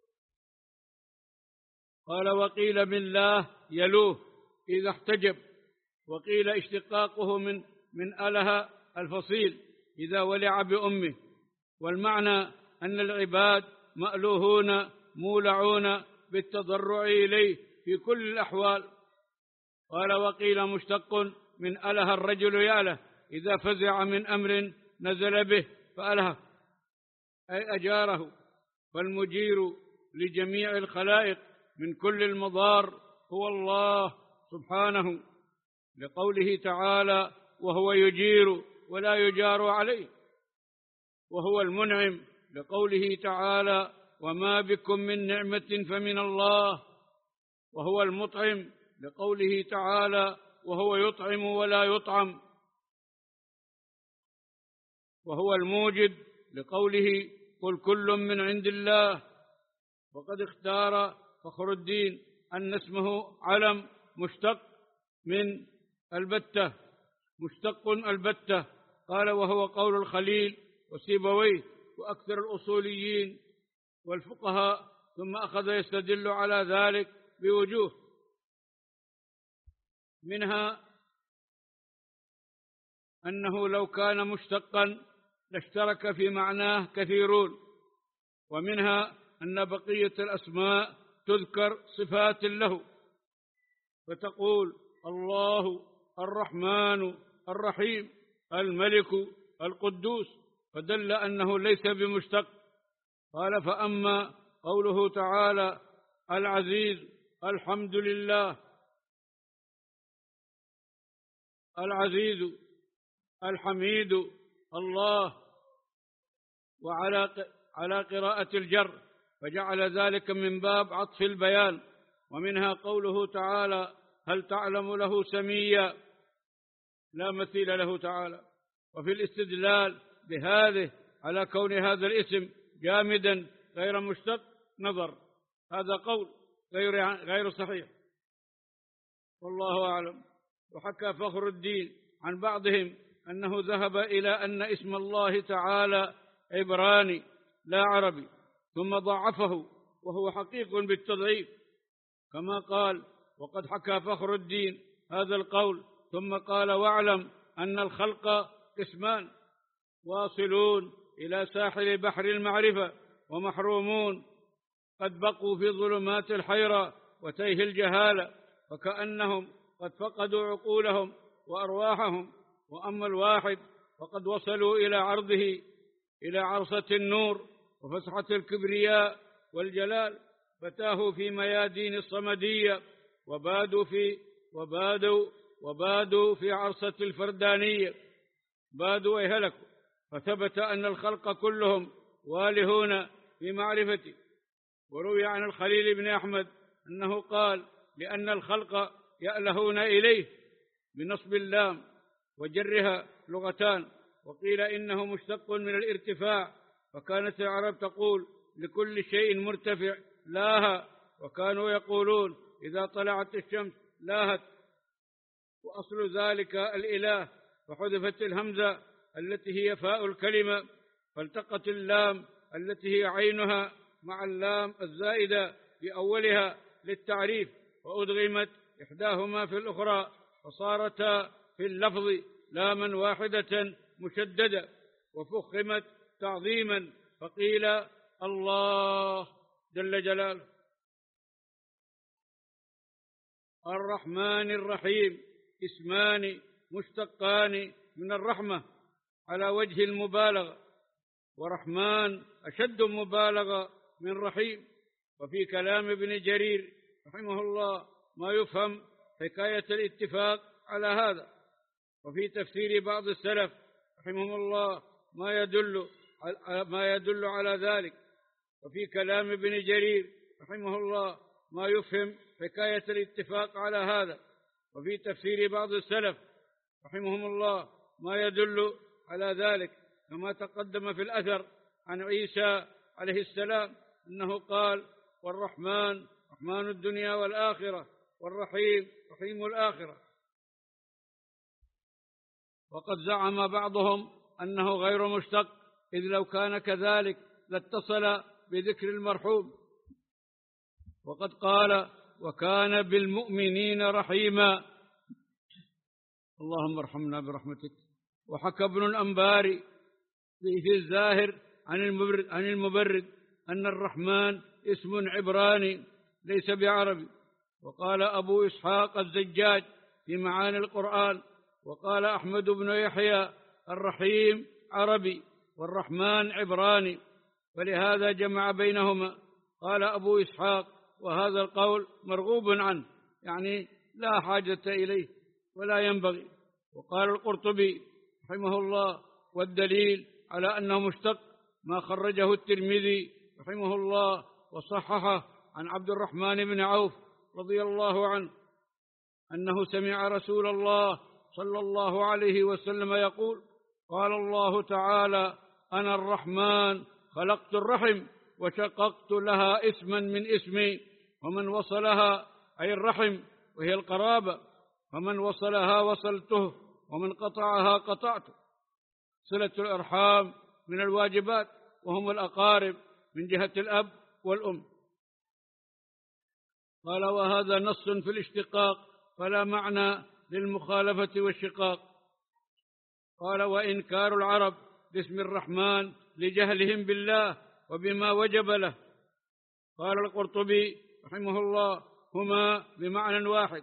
قال: وقيل بالله يلوه إذا احتجب، وقيل اشتقاقه من من أله الفصيل إذا ولع بأمه، والمعنى أن العباد مألوهون مولعون بالتضرع إليه في كل الأحوال. قال: وقيل مشتق من أله الرجل يأله إذا فزع من أمر نزل به فأله أي أجاره، فالمجير لجميع الخلائق من كل المضار هو الله سبحانه، لقوله تعالى: وهو يجير ولا يجار عليه، وهو المنعم لقوله تعالى: وما بكم من نعمة فمن الله، وهو المطعم لقوله تعالى: وهو يطعم ولا يطعم، وهو الموجد لقوله: قل كل من عند الله. وقد اختار فخر الدين أن اسمه علم مشتق من البتة، مشتق البتة. قال: وهو قول الخليل وسيبويه وأكثر الأصوليين والفقهاء، ثم أخذ يستدل على ذلك بوجوه، منها أنه لو كان مشتقا لاشترك في معناه كثيرون، ومنها أن بقية الأسماء تذكر صفات له، فتقول: الله الرحمن الرحيم الملك القدوس، فدل أنه ليس بمشتق. قال: فأما قوله تعالى: العزيز الحمد لله، العزيز الحميد الله، وعلى على قراءة الجر، فجعل ذلك من باب عطف البيان. ومنها قوله تعالى: هل تعلم له سميا، لا مثيل له تعالى. وفي الاستدلال بهذه على كون هذا الاسم جامدا غير مشتق نظر، هذا قول غير غير صحيح، والله أعلم. وحكى فخر الدين عن بعضهم أنه ذهب إلى أن اسم الله تعالى عبراني لا عربي، ثم ضعفه وهو حقيق بالتضعيف، كما قال: وقد حكى فخر الدين هذا القول، ثم قال: واعلم أن الخلق قسمان، واصلون إلى ساحل بحر المعرفة، ومحرومون قد بقوا في ظلمات الحيرة وتيه الجهالة، فكأنهم قد فقدوا عقولهم وأرواحهم. وأما الواحد فقد وصلوا إلى عرضه، إلى عرصة النور وفسحة الكبرياء والجلال، فتاهوا في ميادين الصمدية، وبادوا في وبادوا وبادوا في عرصة الفردانية، بادوا أي هلكوا. فثبت أن الخلق كلهم والهون في معرفته. وروي عن الخليل بن أحمد أنه قال: لأن الخلق يألهون إليه بنصب اللام وجرها لغتان. وقيل إنه مشتق من الارتفاع، فكانت العرب تقول لكل شيء مرتفع لاها، وكانوا يقولون إذا طلعت الشمس لاهت. وأصل ذلك الإله، فحذفت الهمزة التي هي فاء الكلمة، فالتقت اللام التي هي عينها مع اللام الزائدة في أولها للتعريف، وأدغمت إحداهما في الأخرى، فصارتا في اللفظ لاما واحدة مشددة، وفخمت تعظيما، فقيل الله جل جلاله. الرحمن الرحيم اسمان مشتقان من الرحمة على وجه المبالغة، ورحمن أشد مبالغة من رحيم. وفي كلام ابن جرير رحمه الله ما يفهم حكاية الاتفاق على هذا، وفي تفسير بعض السلف رحمهم الله ما يدل ما يدل على ذلك. وفي كلام ابن جرير رحمه الله ما يفهم حكاية الاتفاق على هذا. وفي تفسير بعض السلف رحمهم الله ما يدل على ذلك، كما تقدم في الأثر عن عيسى عليه السلام أنه قال: والرحمن رحمن الدنيا والآخرة، والرحيم رحيم الآخرة. وقد زعم بعضهم أنه غير مشتق، إذ لو كان كذلك لاتصل بذكر المرحوم. وقد قال: وكان بالمؤمنين رحيما. اللهم ارحمنا برحمتك. وحكى ابن الأنباري في الزاهر عن المبرد, عن المبرد أن الرحمن اسم عبراني ليس بعربي. وقال أبو إسحاق الزجاج في معاني القرآن، وقال أحمد بن يحيى: الرحيم عربي والرحمن عبراني، ولهذا جمع بينهما. قال أبو إسحاق: وهذا القول مرغوب عنه، يعني لا حاجة إليه ولا ينبغي. وقال القرطبي رحمه الله: والدليل على أنه مشتق ما خرجه الترمذي رحمه الله وصححه عن عبد الرحمن بن عوف رضي الله عنه أنه سمع رسول الله صلى الله عليه وسلم يقول: قال الله تعالى: أنا الرحمن خلقت الرحم وشققت لها اسما من اسمي، ومن وصلها أي الرحم وهي القرابة، فمن وصلها وصلته، ومن قطعها قطعته. صلة الأرحام من الواجبات، وهم الأقارب من جهة الأب والأم. قال: وهذا نص في الاشتقاق، فلا معنى للمخالفة والشقاق. قال: وإنكار العرب باسم الرحمن لجهلهم بالله وبما وجب له. قال القرطبي رحمه الله: هما بمعنى واحد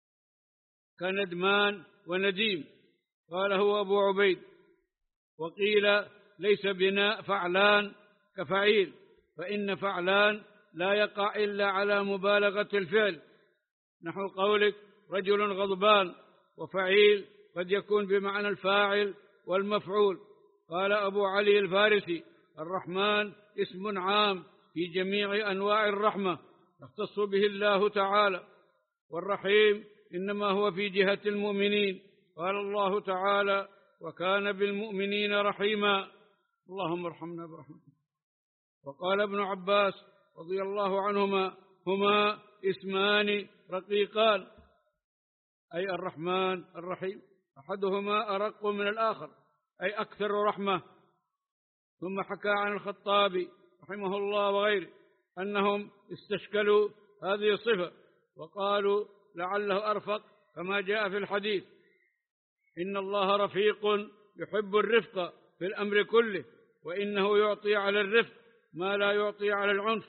كندمان ونديم. قال هو أبو عبيد. وقيل: ليس بناء فعلان كفعيل، فإن فعلان لا يقع إلا على مبالغة الفعل، نحو قولك رجل غضبان. وفعيل قد يكون بمعنى الفاعل والمفعول. قال أبو علي الفارسي: الرحمن اسم عام في جميع أنواع الرحمة يختص به الله تعالى، والرحيم إنما هو في جهة المؤمنين. قال الله تعالى: وكان بالمؤمنين رحيما. اللهم ارحمنا برحمتك. وقال ابن عباس رضي الله عنهما: هما اسمان رقيقان، أي الرحمن الرحيم، أحدهما أرق من الآخر، أي أكثر رحمة. ثم حكى عن الخطابي رحمه الله وغيره أنهم استشكلوا هذه الصفة وقالوا لعله أرفق، كما جاء في الحديث: إن الله رفيق يحب الرفق في الأمر كله، وإنه يعطي على الرفق ما لا يعطي على العنف.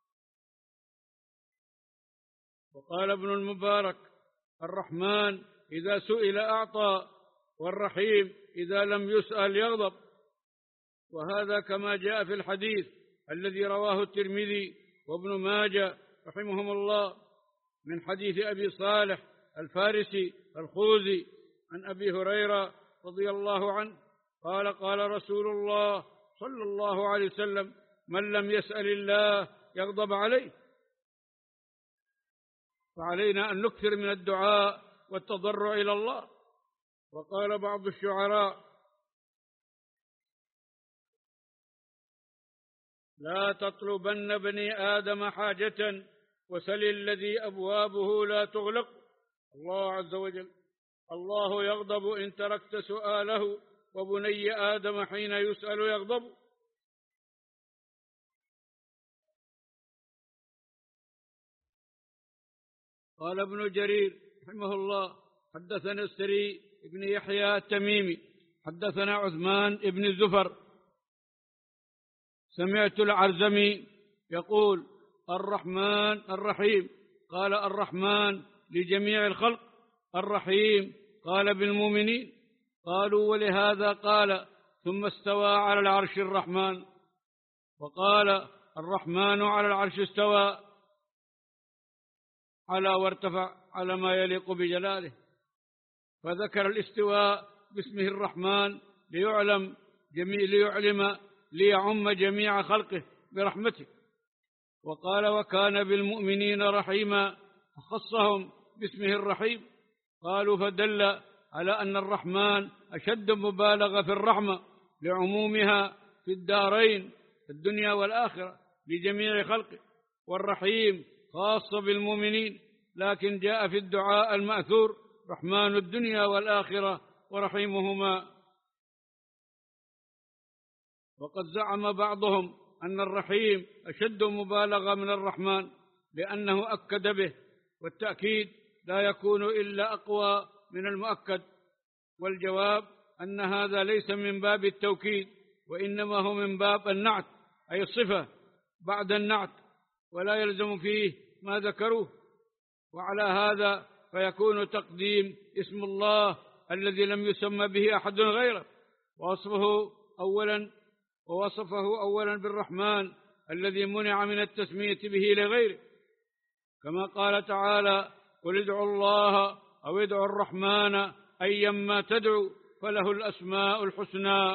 وقال ابن المبارك: الرحمن إذا سئل أعطى، والرحيم إذا لم يسأل يغضب. وهذا كما جاء في الحديث الذي رواه الترمذي وابن ماجه رحمهم الله من حديث أبي صالح الفارسي الخوذي عن أبي هريرة رضي الله عنه قال: قال رسول الله صلى الله عليه وسلم: من لم يسأل الله يغضب عليه. فعلينا أن نكثر من الدعاء والتضرع إلى الله. وقال بعض الشعراء: لا تطلبن بني آدم حاجة وسل الذي أبوابه لا تغلق. الله عز وجل: الله يغضب إن تركت سؤاله، وبني آدم حين يسأل يغضب. قال ابن جرير رحمه الله: حدثنا السري ابن يحيى التميمي حدثنا عثمان ابن الزفر سمعت العرزمي يقول: الرحمن الرحيم. قال: الرحمن لجميع الخلق، الرحيم قال بالمؤمنين. قالوا: ولهذا قال: ثم استوى على العرش الرحمن. وقال: الرحمن على العرش استوى، على وارتفع على ما يليق بجلاله. فذكر الاستواء باسمه الرحمن ليعلم جميع ليعلم ليعم جميع خلقه برحمته. وقال وكان بالمؤمنين رحيما، فخصهم باسمه الرحيم. قالوا فدل على أن الرحمن أشد مبالغة في الرحمة لعمومها في الدارين في الدنيا والآخرة لجميع خلقه، والرحيم خاصة بالمؤمنين، لكن جاء في الدعاء المأثور رحمن الدنيا والآخرة ورحيمهما. وقد زعم بعضهم أن الرحيم أشد مبالغة من الرحمن لأنه أكد به، والتأكيد لا يكون إلا أقوى من المؤكد، والجواب أن هذا ليس من باب التوكيد، وإنما هو من باب النعت، أي الصفة بعد النعت، ولا يلزم فيه ما ذكروه. وعلى هذا فيكون تقديم اسم الله الذي لم يسمى به أحد غيره، ووصفه أولا ووصفه أولا بالرحمن الذي منع من التسمية به لغيره، كما قال تعالى قل ادعوا الله أو ادعوا الرحمن أيما تدعوا فله الأسماء الحسنى.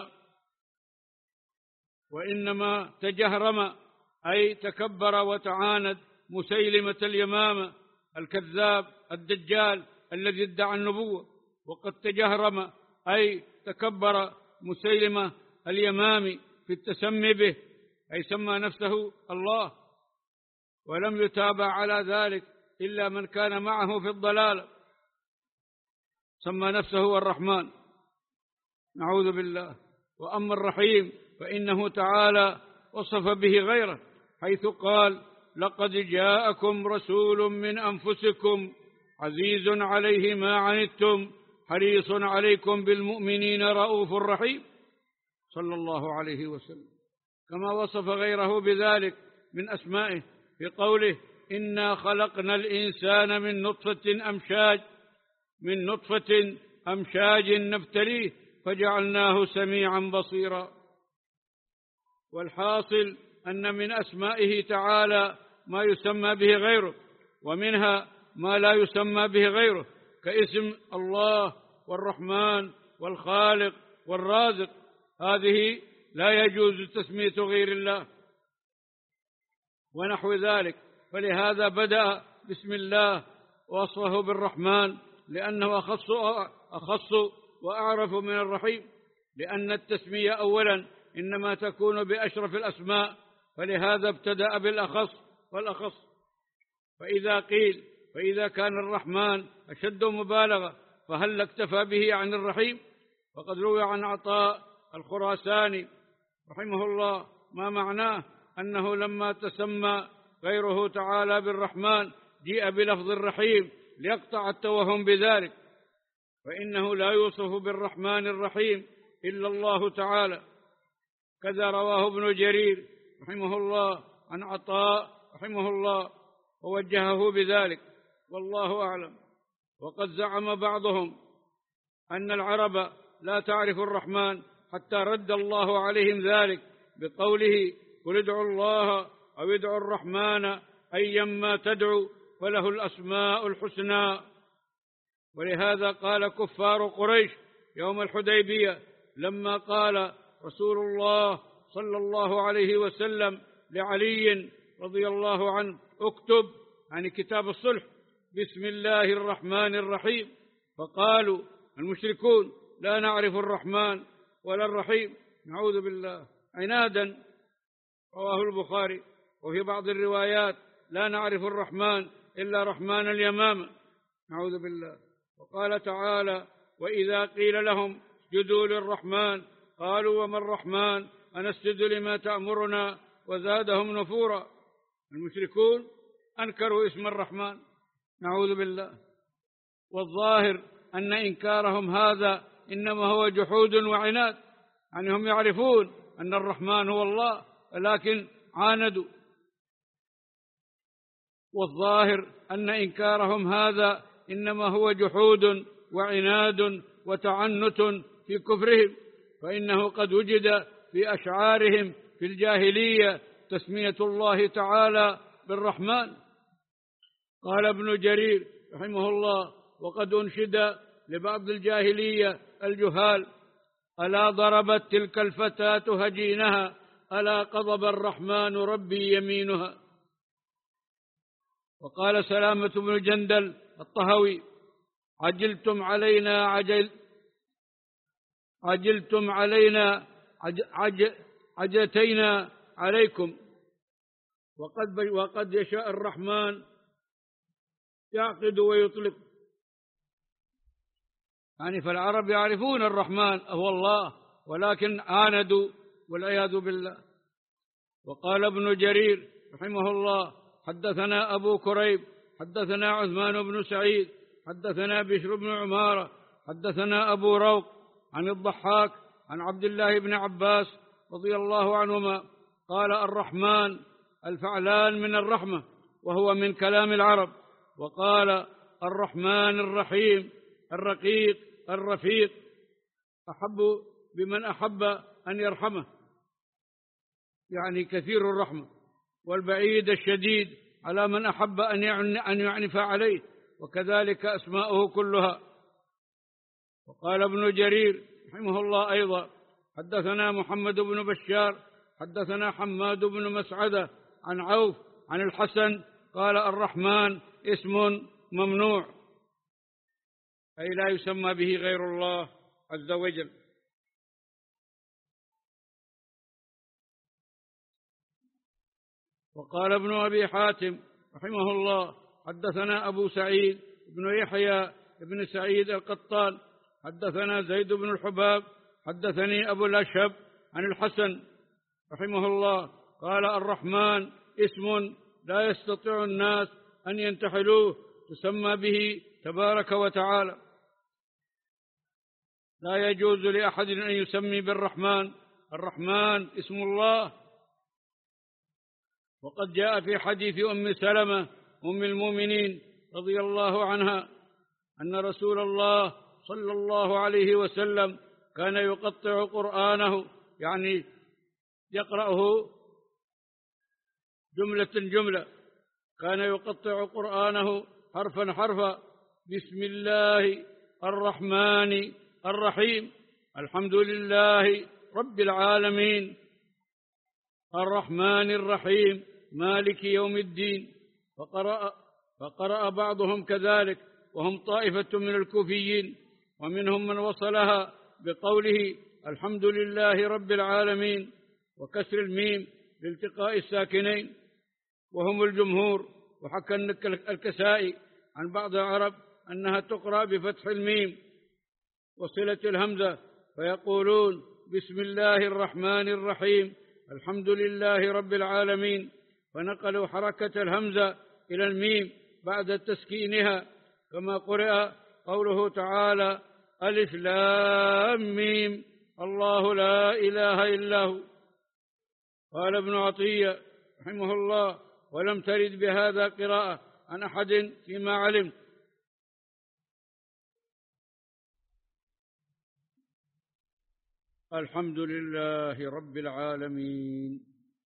وإنما تجهرم أي تكبر وتعاند مسيلمة اليمامة الكذاب الدجال الذي ادعى النبوة، وقد تجهرم أي تكبر مسيلمة اليمامي في التسمي به، أي سمى نفسه الله، ولم يتابع على ذلك إلا من كان معه في الضلال، سمى نفسه الرحمن، نعوذ بالله. وأما الرحيم فإنه تعالى وصف به غيره، حيث قال لقد جاءكم رسول من أنفسكم عزيز عليه ما عنتم حريص عليكم بالمؤمنين رؤوف رحيم، صلى الله عليه وسلم. كما وصف غيره بذلك من أسمائه في قوله إنا خلقنا الإنسان من نطفة أمشاج من نطفة أمشاج نبتليه فجعلناه سميعا بصيرا. والحاصل أن من أسمائه تعالى ما يسمى به غيره، ومنها ما لا يسمى به غيره، كاسم الله والرحمن والخالق والرازق، هذه لا يجوز تسمية غير الله ونحو ذلك. فلهذا بدأ بسم الله ووصفه بالرحمن، لأنه أخص, أخص وأعرف من الرحيم، لأن التسمية أولا إنما تكون بأشرف الأسماء، فلهذا ابتدأ بالأخص والأخص. فإذا قيل فإذا كان الرحمن أشد مبالغة فهل اكتفى به عن الرحيم؟ فقد روي عن عطاء الخراساني رحمه الله ما معناه أنه لما تسمى غيره تعالى بالرحمن جيء بلفظ الرحيم ليقطع التوهم بذلك، فإنه لا يوصف بالرحمن الرحيم إلا الله تعالى. كذا رواه ابن جرير رحمه الله عن عطاء رحمه الله ووجهه بذلك، والله أعلم. وقد زعم بعضهم أن العرب لا تعرف الرحمن حتى رد الله عليهم ذلك بقوله قل ادعوا الله أو ادعوا الرحمن أيما تدعوا فله الأسماء الحسنى. ولهذا قال كفار قريش يوم الحديبية لما قال رسول الله صلى الله عليه وسلم لعلي رضي الله عنه اكتب، يعني كتاب الصلح، بسم الله الرحمن الرحيم، فقالوا المشركون لا نعرف الرحمن ولا الرحيم، نعوذ بالله، عنادا. رواه البخاري. وفي بعض الروايات لا نعرف الرحمن إلا رحمن اليمامة، نعوذ بالله. وقال تعالى وإذا قيل لهم اسجدوا للرحمن قالوا وما الرحمن أنسجد لما تأمرنا وزادهم نفورا. المشركون أنكروا اسم الرحمن، نعوذ بالله. والظاهر أن إنكارهم هذا إنما هو جحود وعناد، يعني هم يعرفون أن الرحمن هو الله ولكن عاندوا. والظاهر أن إنكارهم هذا إنما هو جحود وعناد وتعنت في كفرهم، فإنه قد وجد في أشعارهم في الجاهلية تسمية الله تعالى بالرحمن. قال ابن جرير رحمه الله وقد أنشد لبعض الجاهلية الجهال ألا ضربت تلك الفتاة هجينها ألا قضب الرحمن ربي يمينها. وقال سلامة بن جندل الطهوي: عجلتم علينا عجل عجلتم علينا عج عج عجتينا عليكم، وقد وقد يشاء الرحمن يعقد ويطلق. يعني فالعرب يعرفون الرحمن هو الله، ولكن عاندوا والعياذ بالله. وقال ابن جرير رحمه الله: حدثنا أبو كريب حدثنا عثمان بن سعيد حدثنا بشر بن عمارة حدثنا أبو روق عن الضحاك عن عبد الله بن عباس رضي الله عنهما قال: الرحمن الفعلان من الرحمة، وهو من كلام العرب. وقال: الرحمن الرحيم الرقيق الرفيق، أحب بمن أحب أن يرحمه، يعني كثير الرحمة، والبعيد الشديد على من أحب أن يعنف عليه، وكذلك أسماؤه كلها. وقال ابن جرير رحمه الله أيضا: حدثنا محمد بن بشار حدثنا حماد بن مسعدة عن عوف عن الحسن قال: الرحمن اسم ممنوع، أي لا يسمى به غير الله عز وجل. وقال ابن أبي حاتم رحمه الله: حدثنا أبو سعيد بن يحيى بن سعيد القطان حدثنا زيد بن الحباب حدثني أبو الأشهب عن الحسن رحمه الله قال: الرحمن اسم لا يستطيع الناس أن ينتحلوه، تسمى به تبارك وتعالى. لا يجوز لأحد أن يسمي بالرحمن، الرحمن اسم الله. وقد جاء في حديث أم سلمة أم المؤمنين رضي الله عنها أن رسول الله صلى الله عليه وسلم كان يقطع قرآنه، يعني يقرأه جملة جملة، كان يقطع قرآنه حرفا حرفا: بسم الله الرحمن الرحيم، الحمد لله رب العالمين، الرحمن الرحيم، مالك يوم الدين. فقرأ, فقرأ بعضهم كذلك، وهم طائفة من الكوفيين، ومنهم من وصلها بقوله: الحمد لله رب العالمين، وكسر الميم لالتقاء الساكنين، وهم الجمهور. وحكى الكسائي عن بعض العرب أنها تقرأ بفتح الميم وصلة الهمزة، فيقولون: بسم الله الرحمن الرحيم، الحمد لله رب العالمين، فنقلوا حركة الهمزة إلى الميم بعد تسكينها، كما قرأ قوله تعالى: ألف لام ميم، الله لا إله إلا هو. قال ابن عطية رحمه الله: ولم ترد بهذا قراءة عن أحد فيما علم. الحمد لله رب العالمين.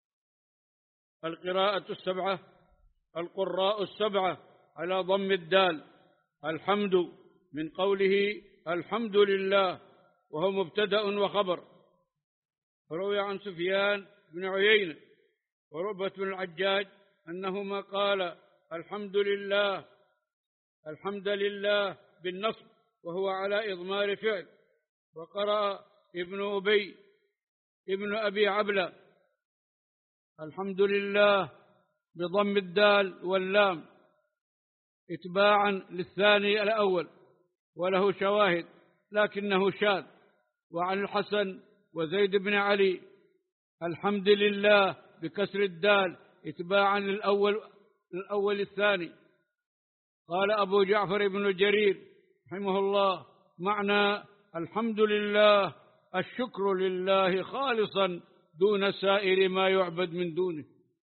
القراءة السبعة، القراء السبعة على ضم الدال. الحمد من قوله الحمد لله، وهو مبتدأ وخبر. روي عن سفيان بن عيينة وربة بن الحجاج أنهما قال: الحمد لله الحمد لله بالنصب، وهو على إضمار فعل. وقرأ ابن أبي ابن أبي عبلة: الحمد لله بضم الدال واللام، اتباعا للثاني الأول، وله شواهد لكنه شاذ. وعن الحسن وزيد بن علي: الحمد لله بكسر الدال، اتباعا للأول الأول الثاني. قال أبو جعفر بن جرير رحمه الله: معنى الحمد لله الشكر لله خالصا دون سائر ما يعبد من دونه،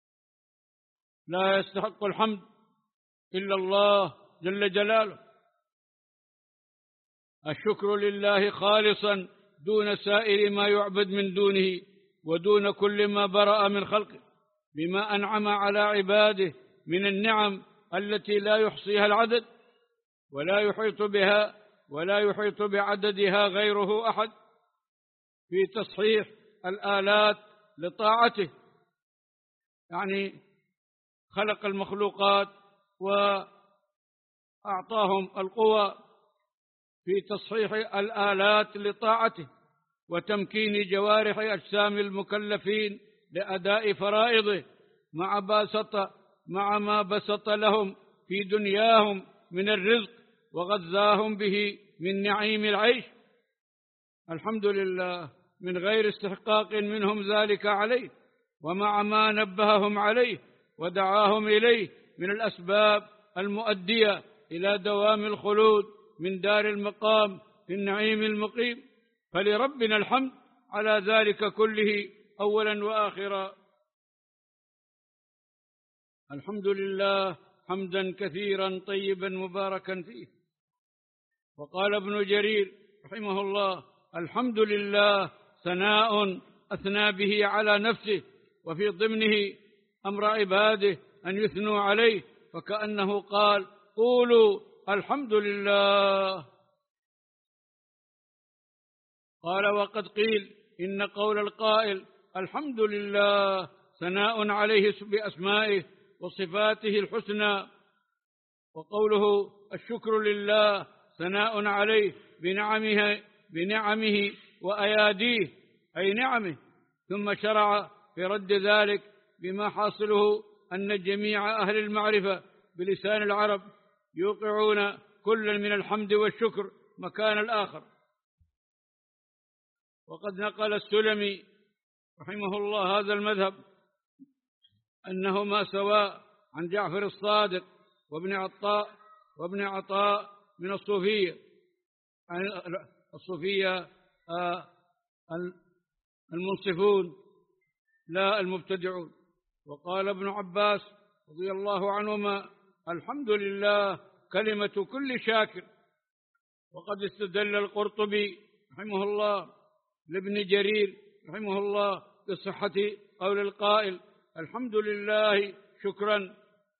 لا يستحق الحمد إلا الله جل جلاله. الشكر لله خالصا دون سائر ما يعبد من دونه، ودون كل ما برأ من خلقه، بما أنعم على عباده من النعم التي لا يحصيها العدد، ولا يحيط بها ولا يحيط بعددها غيره أحد، في تصحيح الآلات لطاعته. يعني خلق المخلوقات وأعطاهم القوى في تصحيح الآلات لطاعته وتمكين جوارح أجسام المكلفين لأداء فرائضه مع بسط مع ما بسط لهم في دنياهم من الرزق وغذاهم به من نعيم العيش، الحمد لله، من غير استحقاق منهم ذلك عليه، ومع ما نبههم عليه ودعاهم إليه من الأسباب المؤدية إلى دوام الخلود من دار المقام في النعيم المقيم. فلربنا الحمد على ذلك كله أولا وآخرا. الحمد لله حمدا كثيرا طيبا مباركا فيه. وقال ابن جرير رحمه الله: الحمد لله ثناء أثنى به على نفسه، وفي ضمنه أمر عباده أن يثنوا عليه، فكأنه قال: قولوا الحمد لله. قال: وقد قيل إن قول القائل الحمد لله ثناء عليه بأسمائه وصفاته الحسنى، وقوله الشكر لله ثناء عليه بنعمه بنعمه وأياديه أي نعمه. ثم شرع في رد ذلك بما حاصله أن جميع أهل المعرفة بلسان العرب يوقعون كل من الحمد والشكر مكان الآخر. وقد نقل السلمي رحمه الله هذا المذهب أنهما سواء عن جعفر الصادق وابن عطاء وابن عطاء من الصوفية الصوفية المنصفون لا المبتدعون. وقال ابن عباس رضي الله عنهما: الحمد لله كلمة كل شاكر. وقد استدل القرطبي رحمه الله لابن جرير رحمه الله بصحة قول القائل الحمد لله شكرا.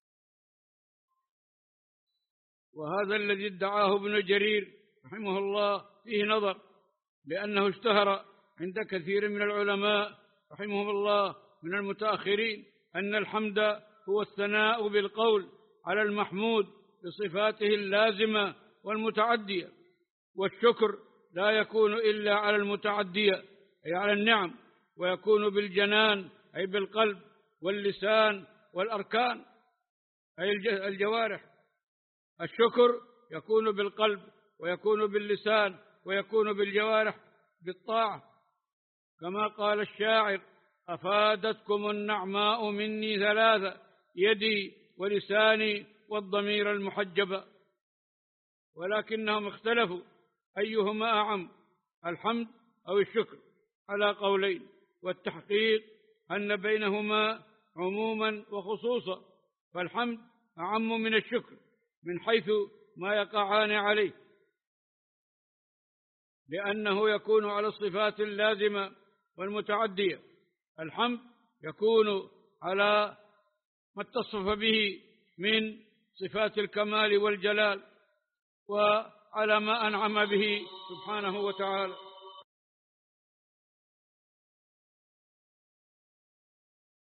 وهذا الذي ادعاه ابن جرير رحمه الله فيه نظر، لأنه اشتهر عند كثير من العلماء رحمهم الله من المتأخرين أن الحمد هو الثناء بالقول على المحمود بصفاته اللازمة والمتعدية، والشكر لا يكون إلا على المتعدية أي على النعم، ويكون بالجنان أي بالقلب واللسان والأركان أي الجوارح. الشكر يكون بالقلب ويكون باللسان ويكون بالجوارح بالطاعة، كما قال الشاعر: أفادتكم النعماء مني ثلاثة: يدي ولساني والضمير المحجبة. ولكنهم اختلفوا أيهما أعم، الحمد أو الشكر، على قولين، والتحقيق أن بينهما عموما وخصوصا، فالحمد أعم من الشكر من حيث ما يقعان عليه، لأنه يكون على الصفات اللازمة والمتعدية. الحمد يكون على ما اتصف به من صفات الكمال والجلال، وعلى ما أنعم به سبحانه وتعالى.